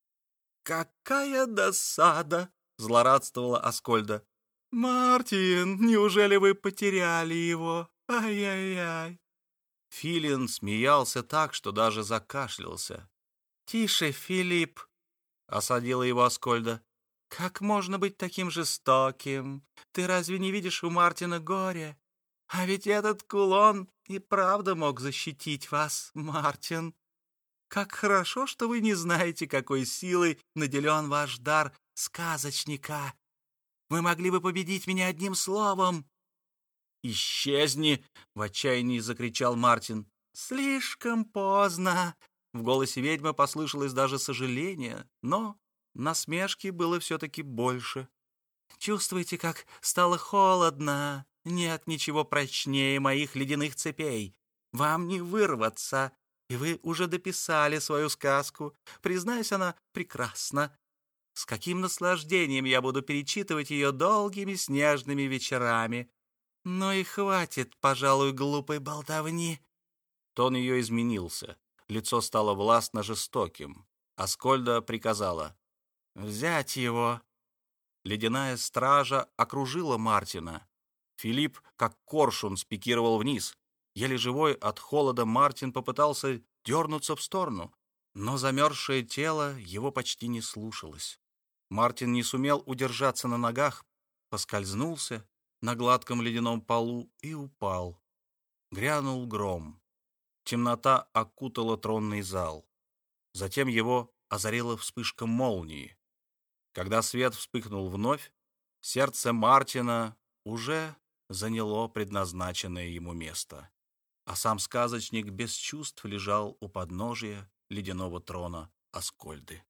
«Какая досада!» — злорадствовала Аскольда. «Мартин, неужели вы потеряли его? Ай-яй-яй!» Филин смеялся так, что даже закашлялся. «Тише, Филипп!» — осадила его Аскольда. «Как можно быть таким жестоким? Ты разве не видишь у Мартина горе? А ведь этот кулон и правда мог защитить вас, Мартин. Как хорошо, что вы не знаете, какой силой наделен ваш дар сказочника. Вы могли бы победить меня одним словом». «Исчезни!» — в отчаянии закричал Мартин. Слишком поздно. В голосе ведьмы послышалось даже сожаление, но насмешки было все-таки больше. Чувствуете, как стало холодно? Нет ничего прочнее моих ледяных цепей. Вам не вырваться, и вы уже дописали свою сказку. Признаюсь, она прекрасна. С каким наслаждением я буду перечитывать ее долгими снежными вечерами. Ну и хватит, пожалуй, глупой болтовни. Тон ее изменился. Лицо стало властно жестоким. Аскольда приказала: «Взять его». Ледяная стража окружила Мартина. Филипп, как коршун, спикировал вниз. Еле живой от холода Мартин попытался дернуться в сторону, но замерзшее тело его почти не слушалось. Мартин не сумел удержаться на ногах, поскользнулся на гладком ледяном полу и упал. Грянул гром. Темнота окутала тронный зал. Затем его озарила вспышка молнии. Когда свет вспыхнул вновь, сердце Мартина уже заняло предназначенное ему место, а сам сказочник без чувств лежал у подножия ледяного трона Аскольды.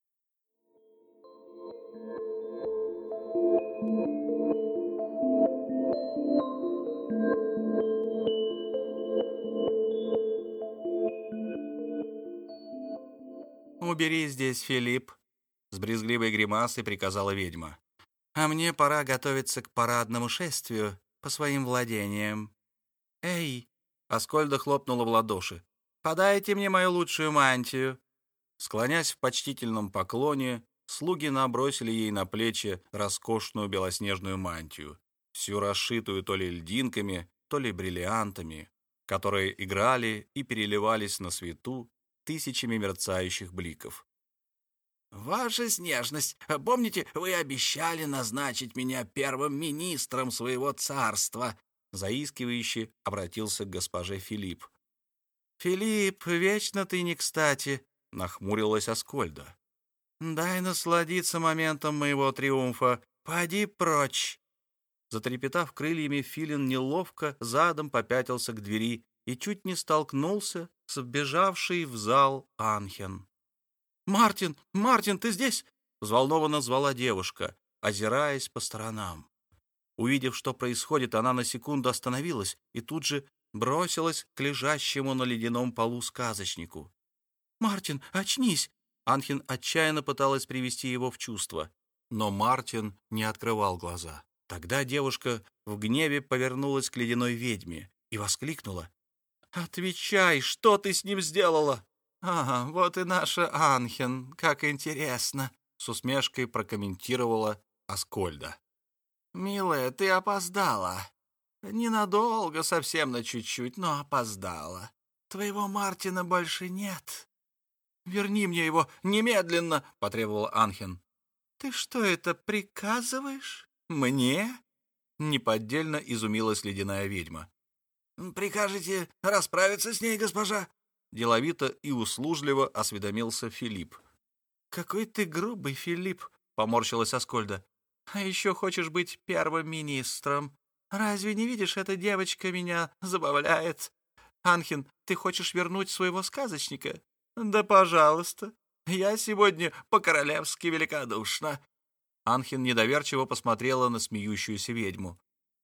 «Убери здесь, Филипп», — с брезгливой гримасой приказала ведьма. «А мне пора готовиться к парадному шествию по своим владениям. Эй!» — Аскольда хлопнула в ладоши. «Подайте мне мою лучшую мантию». Склонясь в почтительном поклоне, слуги набросили ей на плечи роскошную белоснежную мантию, всю расшитую то ли льдинками, то ли бриллиантами, которые играли и переливались на свету тысячами мерцающих бликов. «Ваша снежность, помните, вы обещали назначить меня первым министром своего царства?» Заискивающе обратился к госпоже Филипп. «Филипп, вечно ты не кстати», — нахмурилась Аскольда. «Дай насладиться моментом моего триумфа. Поди прочь!» Затрепетав крыльями, филин неловко задом попятился к двери и чуть не столкнулся с вбежавшей в зал Анхен. «Мартин, Мартин, ты здесь?» — взволнованно звала девушка, озираясь по сторонам. Увидев, что происходит, она на секунду остановилась и тут же бросилась к лежащему на ледяном полу сказочнику. «Мартин, очнись!» Анхен отчаянно пыталась привести его в чувство, но Мартин не открывал глаза. Тогда девушка в гневе повернулась к ледяной ведьме и воскликнула: «Отвечай, что ты с ним сделала?» «Ага, вот и наша Анхен, как интересно!» — с усмешкой прокомментировала Аскольда. «Милая, ты опоздала. Ненадолго, совсем на чуть-чуть, но опоздала. Твоего Мартина больше нет. Верни мне его немедленно!» — потребовала Анхен. «Ты что это, приказываешь? Мне?» — неподдельно изумилась ледяная ведьма. «Прикажете расправиться с ней, госпожа?» Деловито и услужливо осведомился Филипп. «Какой ты грубый, Филипп!» — поморщилась Аскольда. «А еще хочешь быть первым министром? Разве не видишь, эта девочка меня забавляет? Анхен, ты хочешь вернуть своего сказочника? Да, пожалуйста. Я сегодня по-королевски великодушна». Анхен недоверчиво посмотрела на смеющуюся ведьму.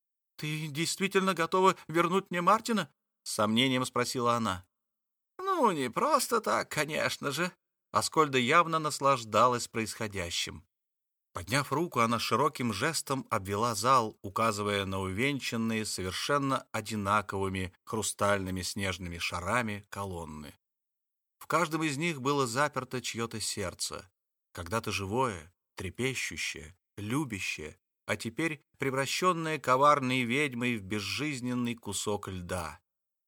«Ты действительно готова вернуть мне Мартина?» — с сомнением спросила она. «Ну, не просто так, конечно же». Аскольда явно наслаждалась происходящим. Подняв руку, она широким жестом обвела зал, указывая на увенчанные совершенно одинаковыми хрустальными снежными шарами колонны. В каждом из них было заперто чье-то сердце, когда-то живое, трепещущее, любящее, а теперь превращенное коварной ведьмой в безжизненный кусок льда.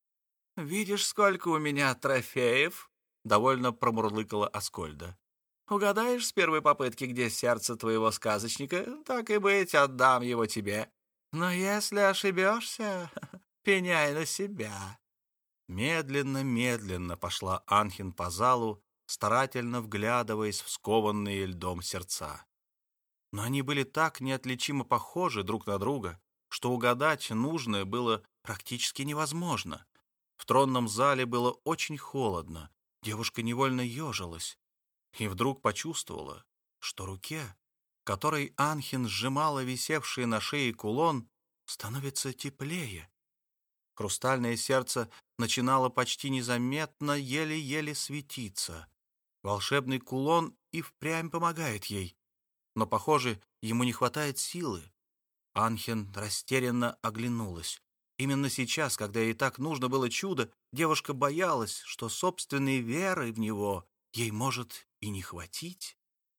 «Видишь, сколько у меня трофеев?» — довольно промурлыкала Аскольда. «Угадаешь с первой попытки, где сердце твоего сказочника? Так и быть, отдам его тебе. Но если ошибешься, пеняй на себя». Медленно-медленно пошла Анхен по залу, старательно вглядываясь в скованные льдом сердца. Но они были так неотличимо похожи друг на друга, что угадать нужное было практически невозможно. В тронном зале было очень холодно. Девушка невольно ежилась и вдруг почувствовала, что руке, которой Анхин сжимала висевший на шее кулон, становится теплее. Хрустальное сердце начинало почти незаметно, еле-еле светиться. Волшебный кулон и впрямь помогает ей, но, похоже, ему не хватает силы. Анхин растерянно оглянулась. Именно сейчас, когда ей так нужно было чудо, девушка боялась, что собственной веры в него ей может и не хватить.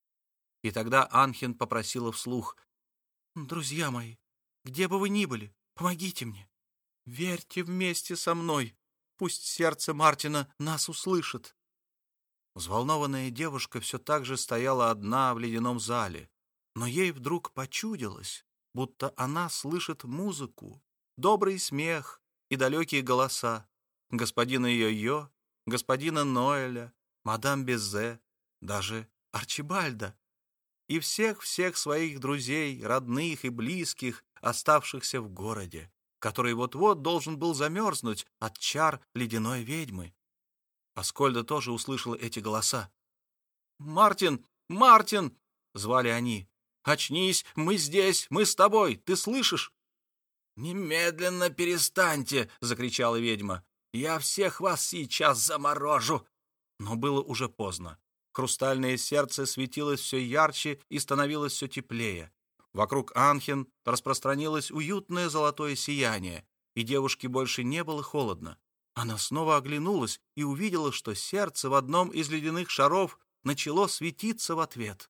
И тогда Анхин попросила вслух: «Друзья мои, где бы вы ни были, помогите мне. Верьте вместе со мной. Пусть сердце Мартина нас услышит». Взволнованная девушка все так же стояла одна в ледяном зале, но ей вдруг почудилось, будто она слышит музыку, добрый смех и далекие голоса господина Йо-Йо, господина Ноэля, мадам Безе, даже Арчибальда и всех-всех своих друзей, родных и близких, оставшихся в городе, который вот-вот должен был замерзнуть от чар ледяной ведьмы. Аскольда тоже услышала эти голоса. «Мартин! Мартин!» — звали они. «Очнись! Мы здесь! Мы с тобой! Ты слышишь?» «Немедленно перестаньте!» — закричала ведьма. «Я всех вас сейчас заморожу!» Но было уже поздно. Хрустальное сердце светилось все ярче и становилось все теплее. Вокруг Анхин распространилось уютное золотое сияние, и девушке больше не было холодно. Она снова оглянулась и увидела, что сердце в одном из ледяных шаров начало светиться в ответ.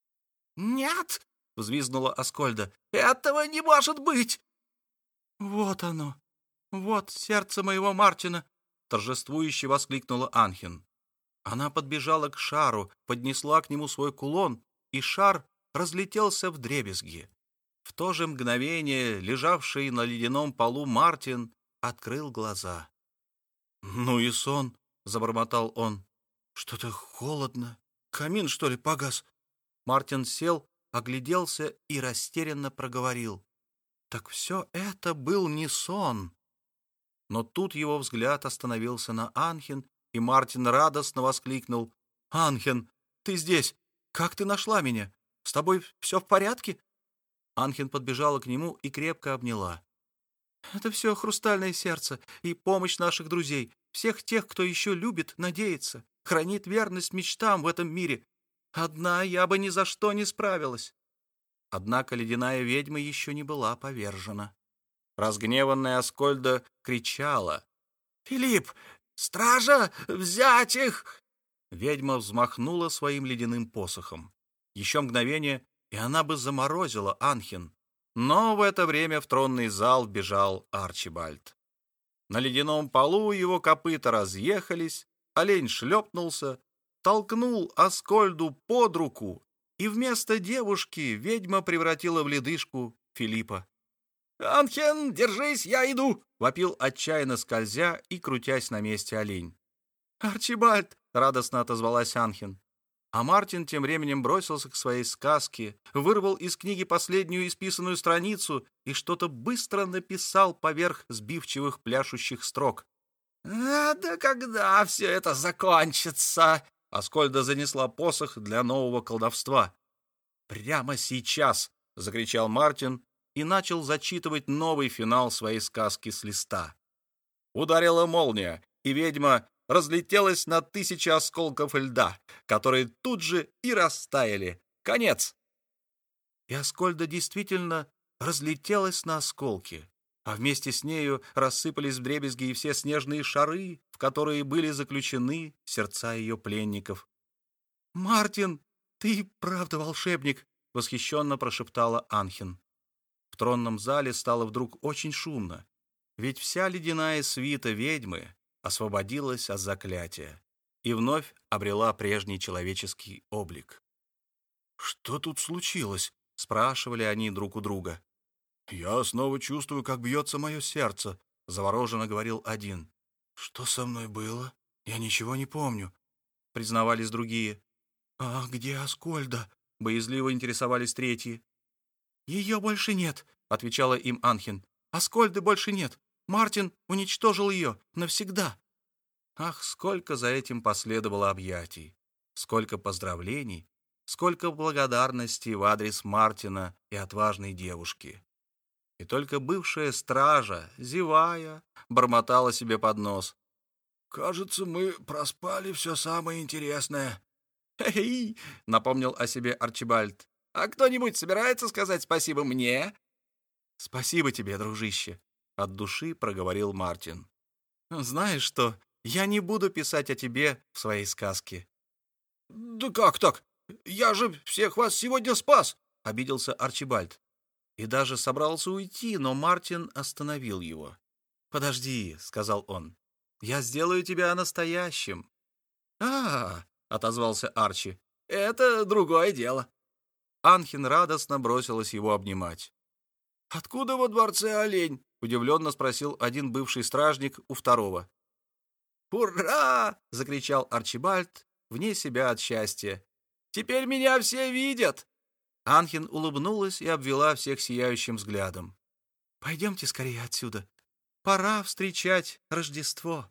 «Нет!» — взвизгнула Аскольда. «Этого не может быть!» «Вот оно! Вот сердце моего Мартина!» — торжествующе воскликнула Анхин. Она подбежала к шару, поднесла к нему свой кулон, и шар разлетелся вдребезги. В то же мгновение лежавший на ледяном полу Мартин открыл глаза. «Ну и сон!» — забормотал он. «Что-то холодно. Камин, что ли, погас?» Мартин сел, огляделся и растерянно проговорил: «Так все это был не сон». Но тут его взгляд остановился на Анхин, и Мартин радостно воскликнул: «Анхин, ты здесь! Как ты нашла меня? С тобой все в порядке?» Анхин подбежала к нему и крепко обняла. «Это все хрустальное сердце и помощь наших друзей, всех тех, кто еще любит, надеется, хранит верность мечтам в этом мире. Одна я бы ни за что не справилась». Однако ледяная ведьма еще не была повержена. Разгневанная Аскольда кричала: «Филипп! Стража! Взять их!» Ведьма взмахнула своим ледяным посохом. Еще мгновение, и она бы заморозила Анхин. Но в это время в тронный зал вбежал Арчибальд. На ледяном полу его копыта разъехались, олень шлепнулся, толкнул Аскольду под руку, и вместо девушки ведьма превратила в ледышку Филиппа. «Анхин, держись, я иду!» — вопил отчаянно, скользя и крутясь на месте олень. «Арчибальд!» — радостно отозвалась Анхин. А Мартин тем временем бросился к своей сказке, вырвал из книги последнюю исписанную страницу и что-то быстро написал поверх сбивчивых пляшущих строк. «Да когда все это закончится?» Аскольда занесла посох для нового колдовства. «Прямо сейчас!» — закричал Мартин и начал зачитывать новый финал своей сказки с листа. Ударила молния, и ведьма разлетелась на 1000 осколков льда, которые тут же и растаяли. Конец! И Аскольда действительно разлетелась на осколки, а вместе с нею рассыпались вдребезги и все снежные шары, в которые были заключены сердца ее пленников. «Мартин, ты правда волшебник!» — восхищенно прошептала Анхин. В тронном зале стало вдруг очень шумно, ведь вся ледяная свита ведьмы освободилась от заклятия и вновь обрела прежний человеческий облик. «Что тут случилось?» — спрашивали они друг у друга. «Я снова чувствую, как бьется мое сердце», — завороженно говорил один. «Что со мной было? Я ничего не помню», — признавались другие. «А где Аскольда?» — боязливо интересовались третьи. «Ее больше нет», — отвечала им Анхин. «Аскольды больше нет. Мартин уничтожил ее навсегда». Ах, сколько за этим последовало объятий, сколько поздравлений, сколько благодарности в адрес Мартина и отважной девушки. И только бывшая стража, зевая, бормотала себе под нос: «Кажется, мы проспали все самое интересное». «Хе-хей!» — напомнил о себе Арчибальд. «А кто-нибудь собирается сказать спасибо мне?» «Спасибо тебе, дружище», — от души проговорил Мартин. «Знаешь что, я не буду писать о тебе в своей сказке». «Да как так? Я же всех вас сегодня спас!» — обиделся Арчибальд. И даже собрался уйти, но Мартин остановил его. «Подожди», — сказал он, — «я сделаю тебя настоящим». «А-а-а», — отозвался Арчи, — «это другое дело». Анхин радостно бросилась его обнимать. «Откуда во дворце олень?» — удивленно спросил один бывший стражник у второго. «Ура!» — закричал Арчибальд, вне себя от счастья. «Теперь меня все видят!» Анхин улыбнулась и обвела всех сияющим взглядом. «Пойдемте скорее отсюда. Пора встречать Рождество».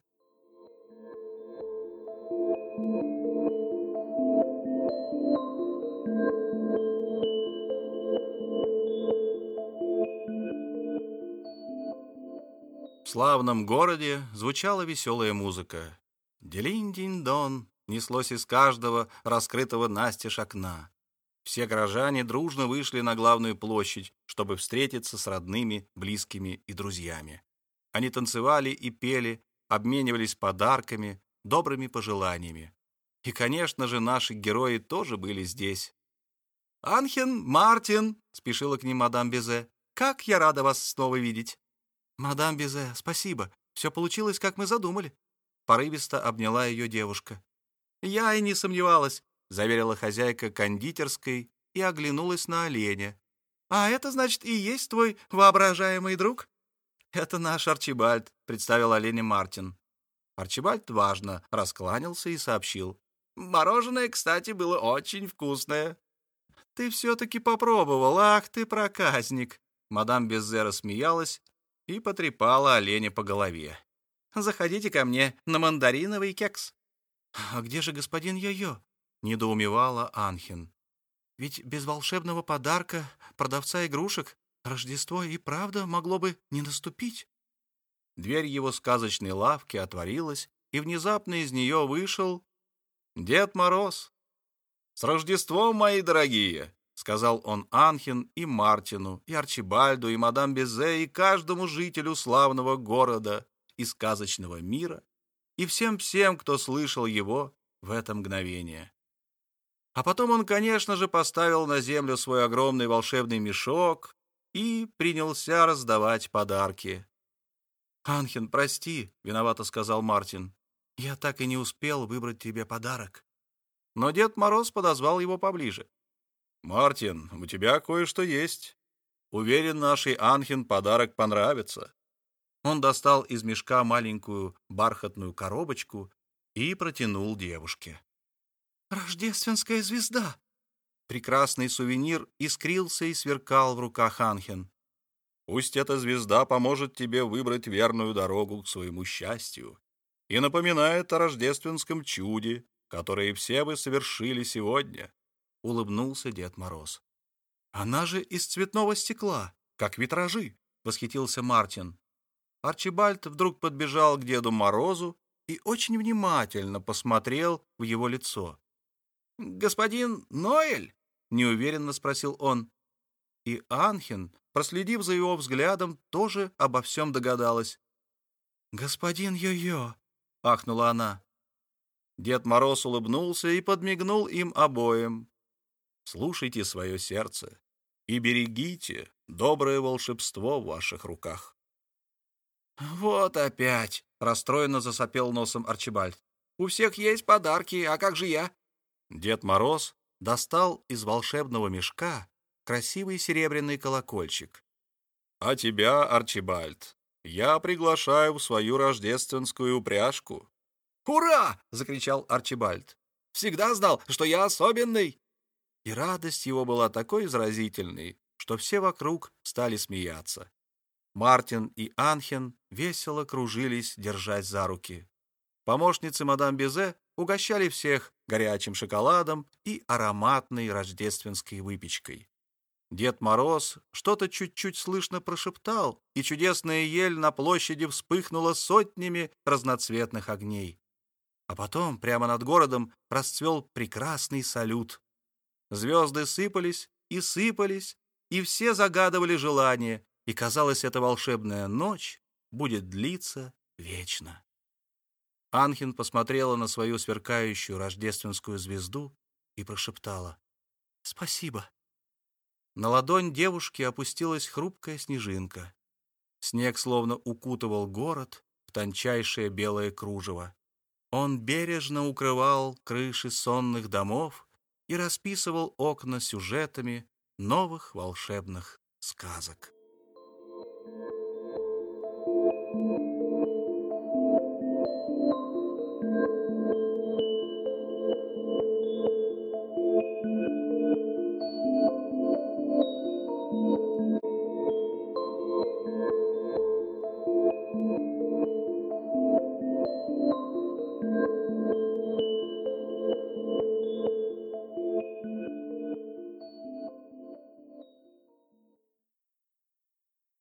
В славном городе звучала веселая музыка. Делинь-динь-дон неслось из каждого раскрытого настежь окна. Все горожане дружно вышли на главную площадь, чтобы встретиться с родными, близкими и друзьями. Они танцевали и пели, обменивались подарками, добрыми пожеланиями. И, конечно же, наши герои тоже были здесь. «Анхен, Мартин!» — спешила к ним мадам Безе. «Как я рада вас снова видеть!» «Мадам Безе, спасибо. Все получилось, как мы задумали». Порывисто обняла ее девушка. «Я и не сомневалась», — заверила хозяйка кондитерской и оглянулась на оленя. «А это, значит, и есть твой воображаемый друг?» «Это наш Арчибальд», — представил оленя Мартин. Арчибальд важно раскланялся и сообщил. «Мороженое, кстати, было очень вкусное». «Ты все-таки попробовал, ах ты проказник!» Мадам Безе рассмеялась и потрепала оленя по голове. «Заходите ко мне на мандариновый кекс». «А где же господин Йо-Йо?» — недоумевала Анхин. «Ведь без волшебного подарка, продавца игрушек, Рождество и правда могло бы не наступить». Дверь его сказочной лавки отворилась, и внезапно из нее вышел Дед Мороз. «С Рождеством, мои дорогие!» — сказал он Анхин и Мартину, и Арчибальду, и мадам Безе, и каждому жителю славного города и сказочного мира, и всем-всем, кто слышал его в это мгновение. А потом он, конечно же, поставил на землю свой огромный волшебный мешок и принялся раздавать подарки. «Анхин, прости», — виновато сказал Мартин, — «я так и не успел выбрать тебе подарок». Но Дед Мороз подозвал его поближе. «Мартин, у тебя кое-что есть. Уверен, нашей Анхин подарок понравится». Он достал из мешка маленькую бархатную коробочку и протянул девушке. «Рождественская звезда!» Прекрасный сувенир искрился и сверкал в руках Анхин. «Пусть эта звезда поможет тебе выбрать верную дорогу к своему счастью и напоминает о рождественском чуде, которое все вы совершили сегодня», — улыбнулся Дед Мороз. «Она же из цветного стекла, как витражи», — восхитился Мартин. Арчибальд вдруг подбежал к Деду Морозу и очень внимательно посмотрел в его лицо. «Господин Ноэль?» — неуверенно спросил он. И Анхин, проследив за его взглядом, тоже обо всем догадалась. «Господин Йо-Йо!» — ахнула она. Дед Мороз улыбнулся и подмигнул им обоим. «Слушайте свое сердце и берегите доброе волшебство в ваших руках». «Вот опять!» — расстроенно засопел носом Арчибальд. «У всех есть подарки, а как же я?» Дед Мороз достал из волшебного мешка красивый серебряный колокольчик. «А тебя, Арчибальд, я приглашаю в свою рождественскую упряжку». «Ура!» — закричал Арчибальд. «Всегда знал, что я особенный!» И радость его была такой изразительной, что все вокруг стали смеяться. Мартин и Анхен весело кружились, держась за руки. Помощницы мадам Безе угощали всех горячим шоколадом и ароматной рождественской выпечкой. Дед Мороз что-то чуть-чуть слышно прошептал, и чудесная ель на площади вспыхнула сотнями разноцветных огней. А потом прямо над городом расцвел прекрасный салют. Звезды сыпались и сыпались, и все загадывали желания, и, казалось, эта волшебная ночь будет длиться вечно. Анхен посмотрела на свою сверкающую рождественскую звезду и прошептала: «Спасибо». На ладонь девушки опустилась хрупкая снежинка. Снег словно укутывал город в тончайшее белое кружево. Он бережно укрывал крыши сонных домов и расписывал окна сюжетами новых волшебных сказок.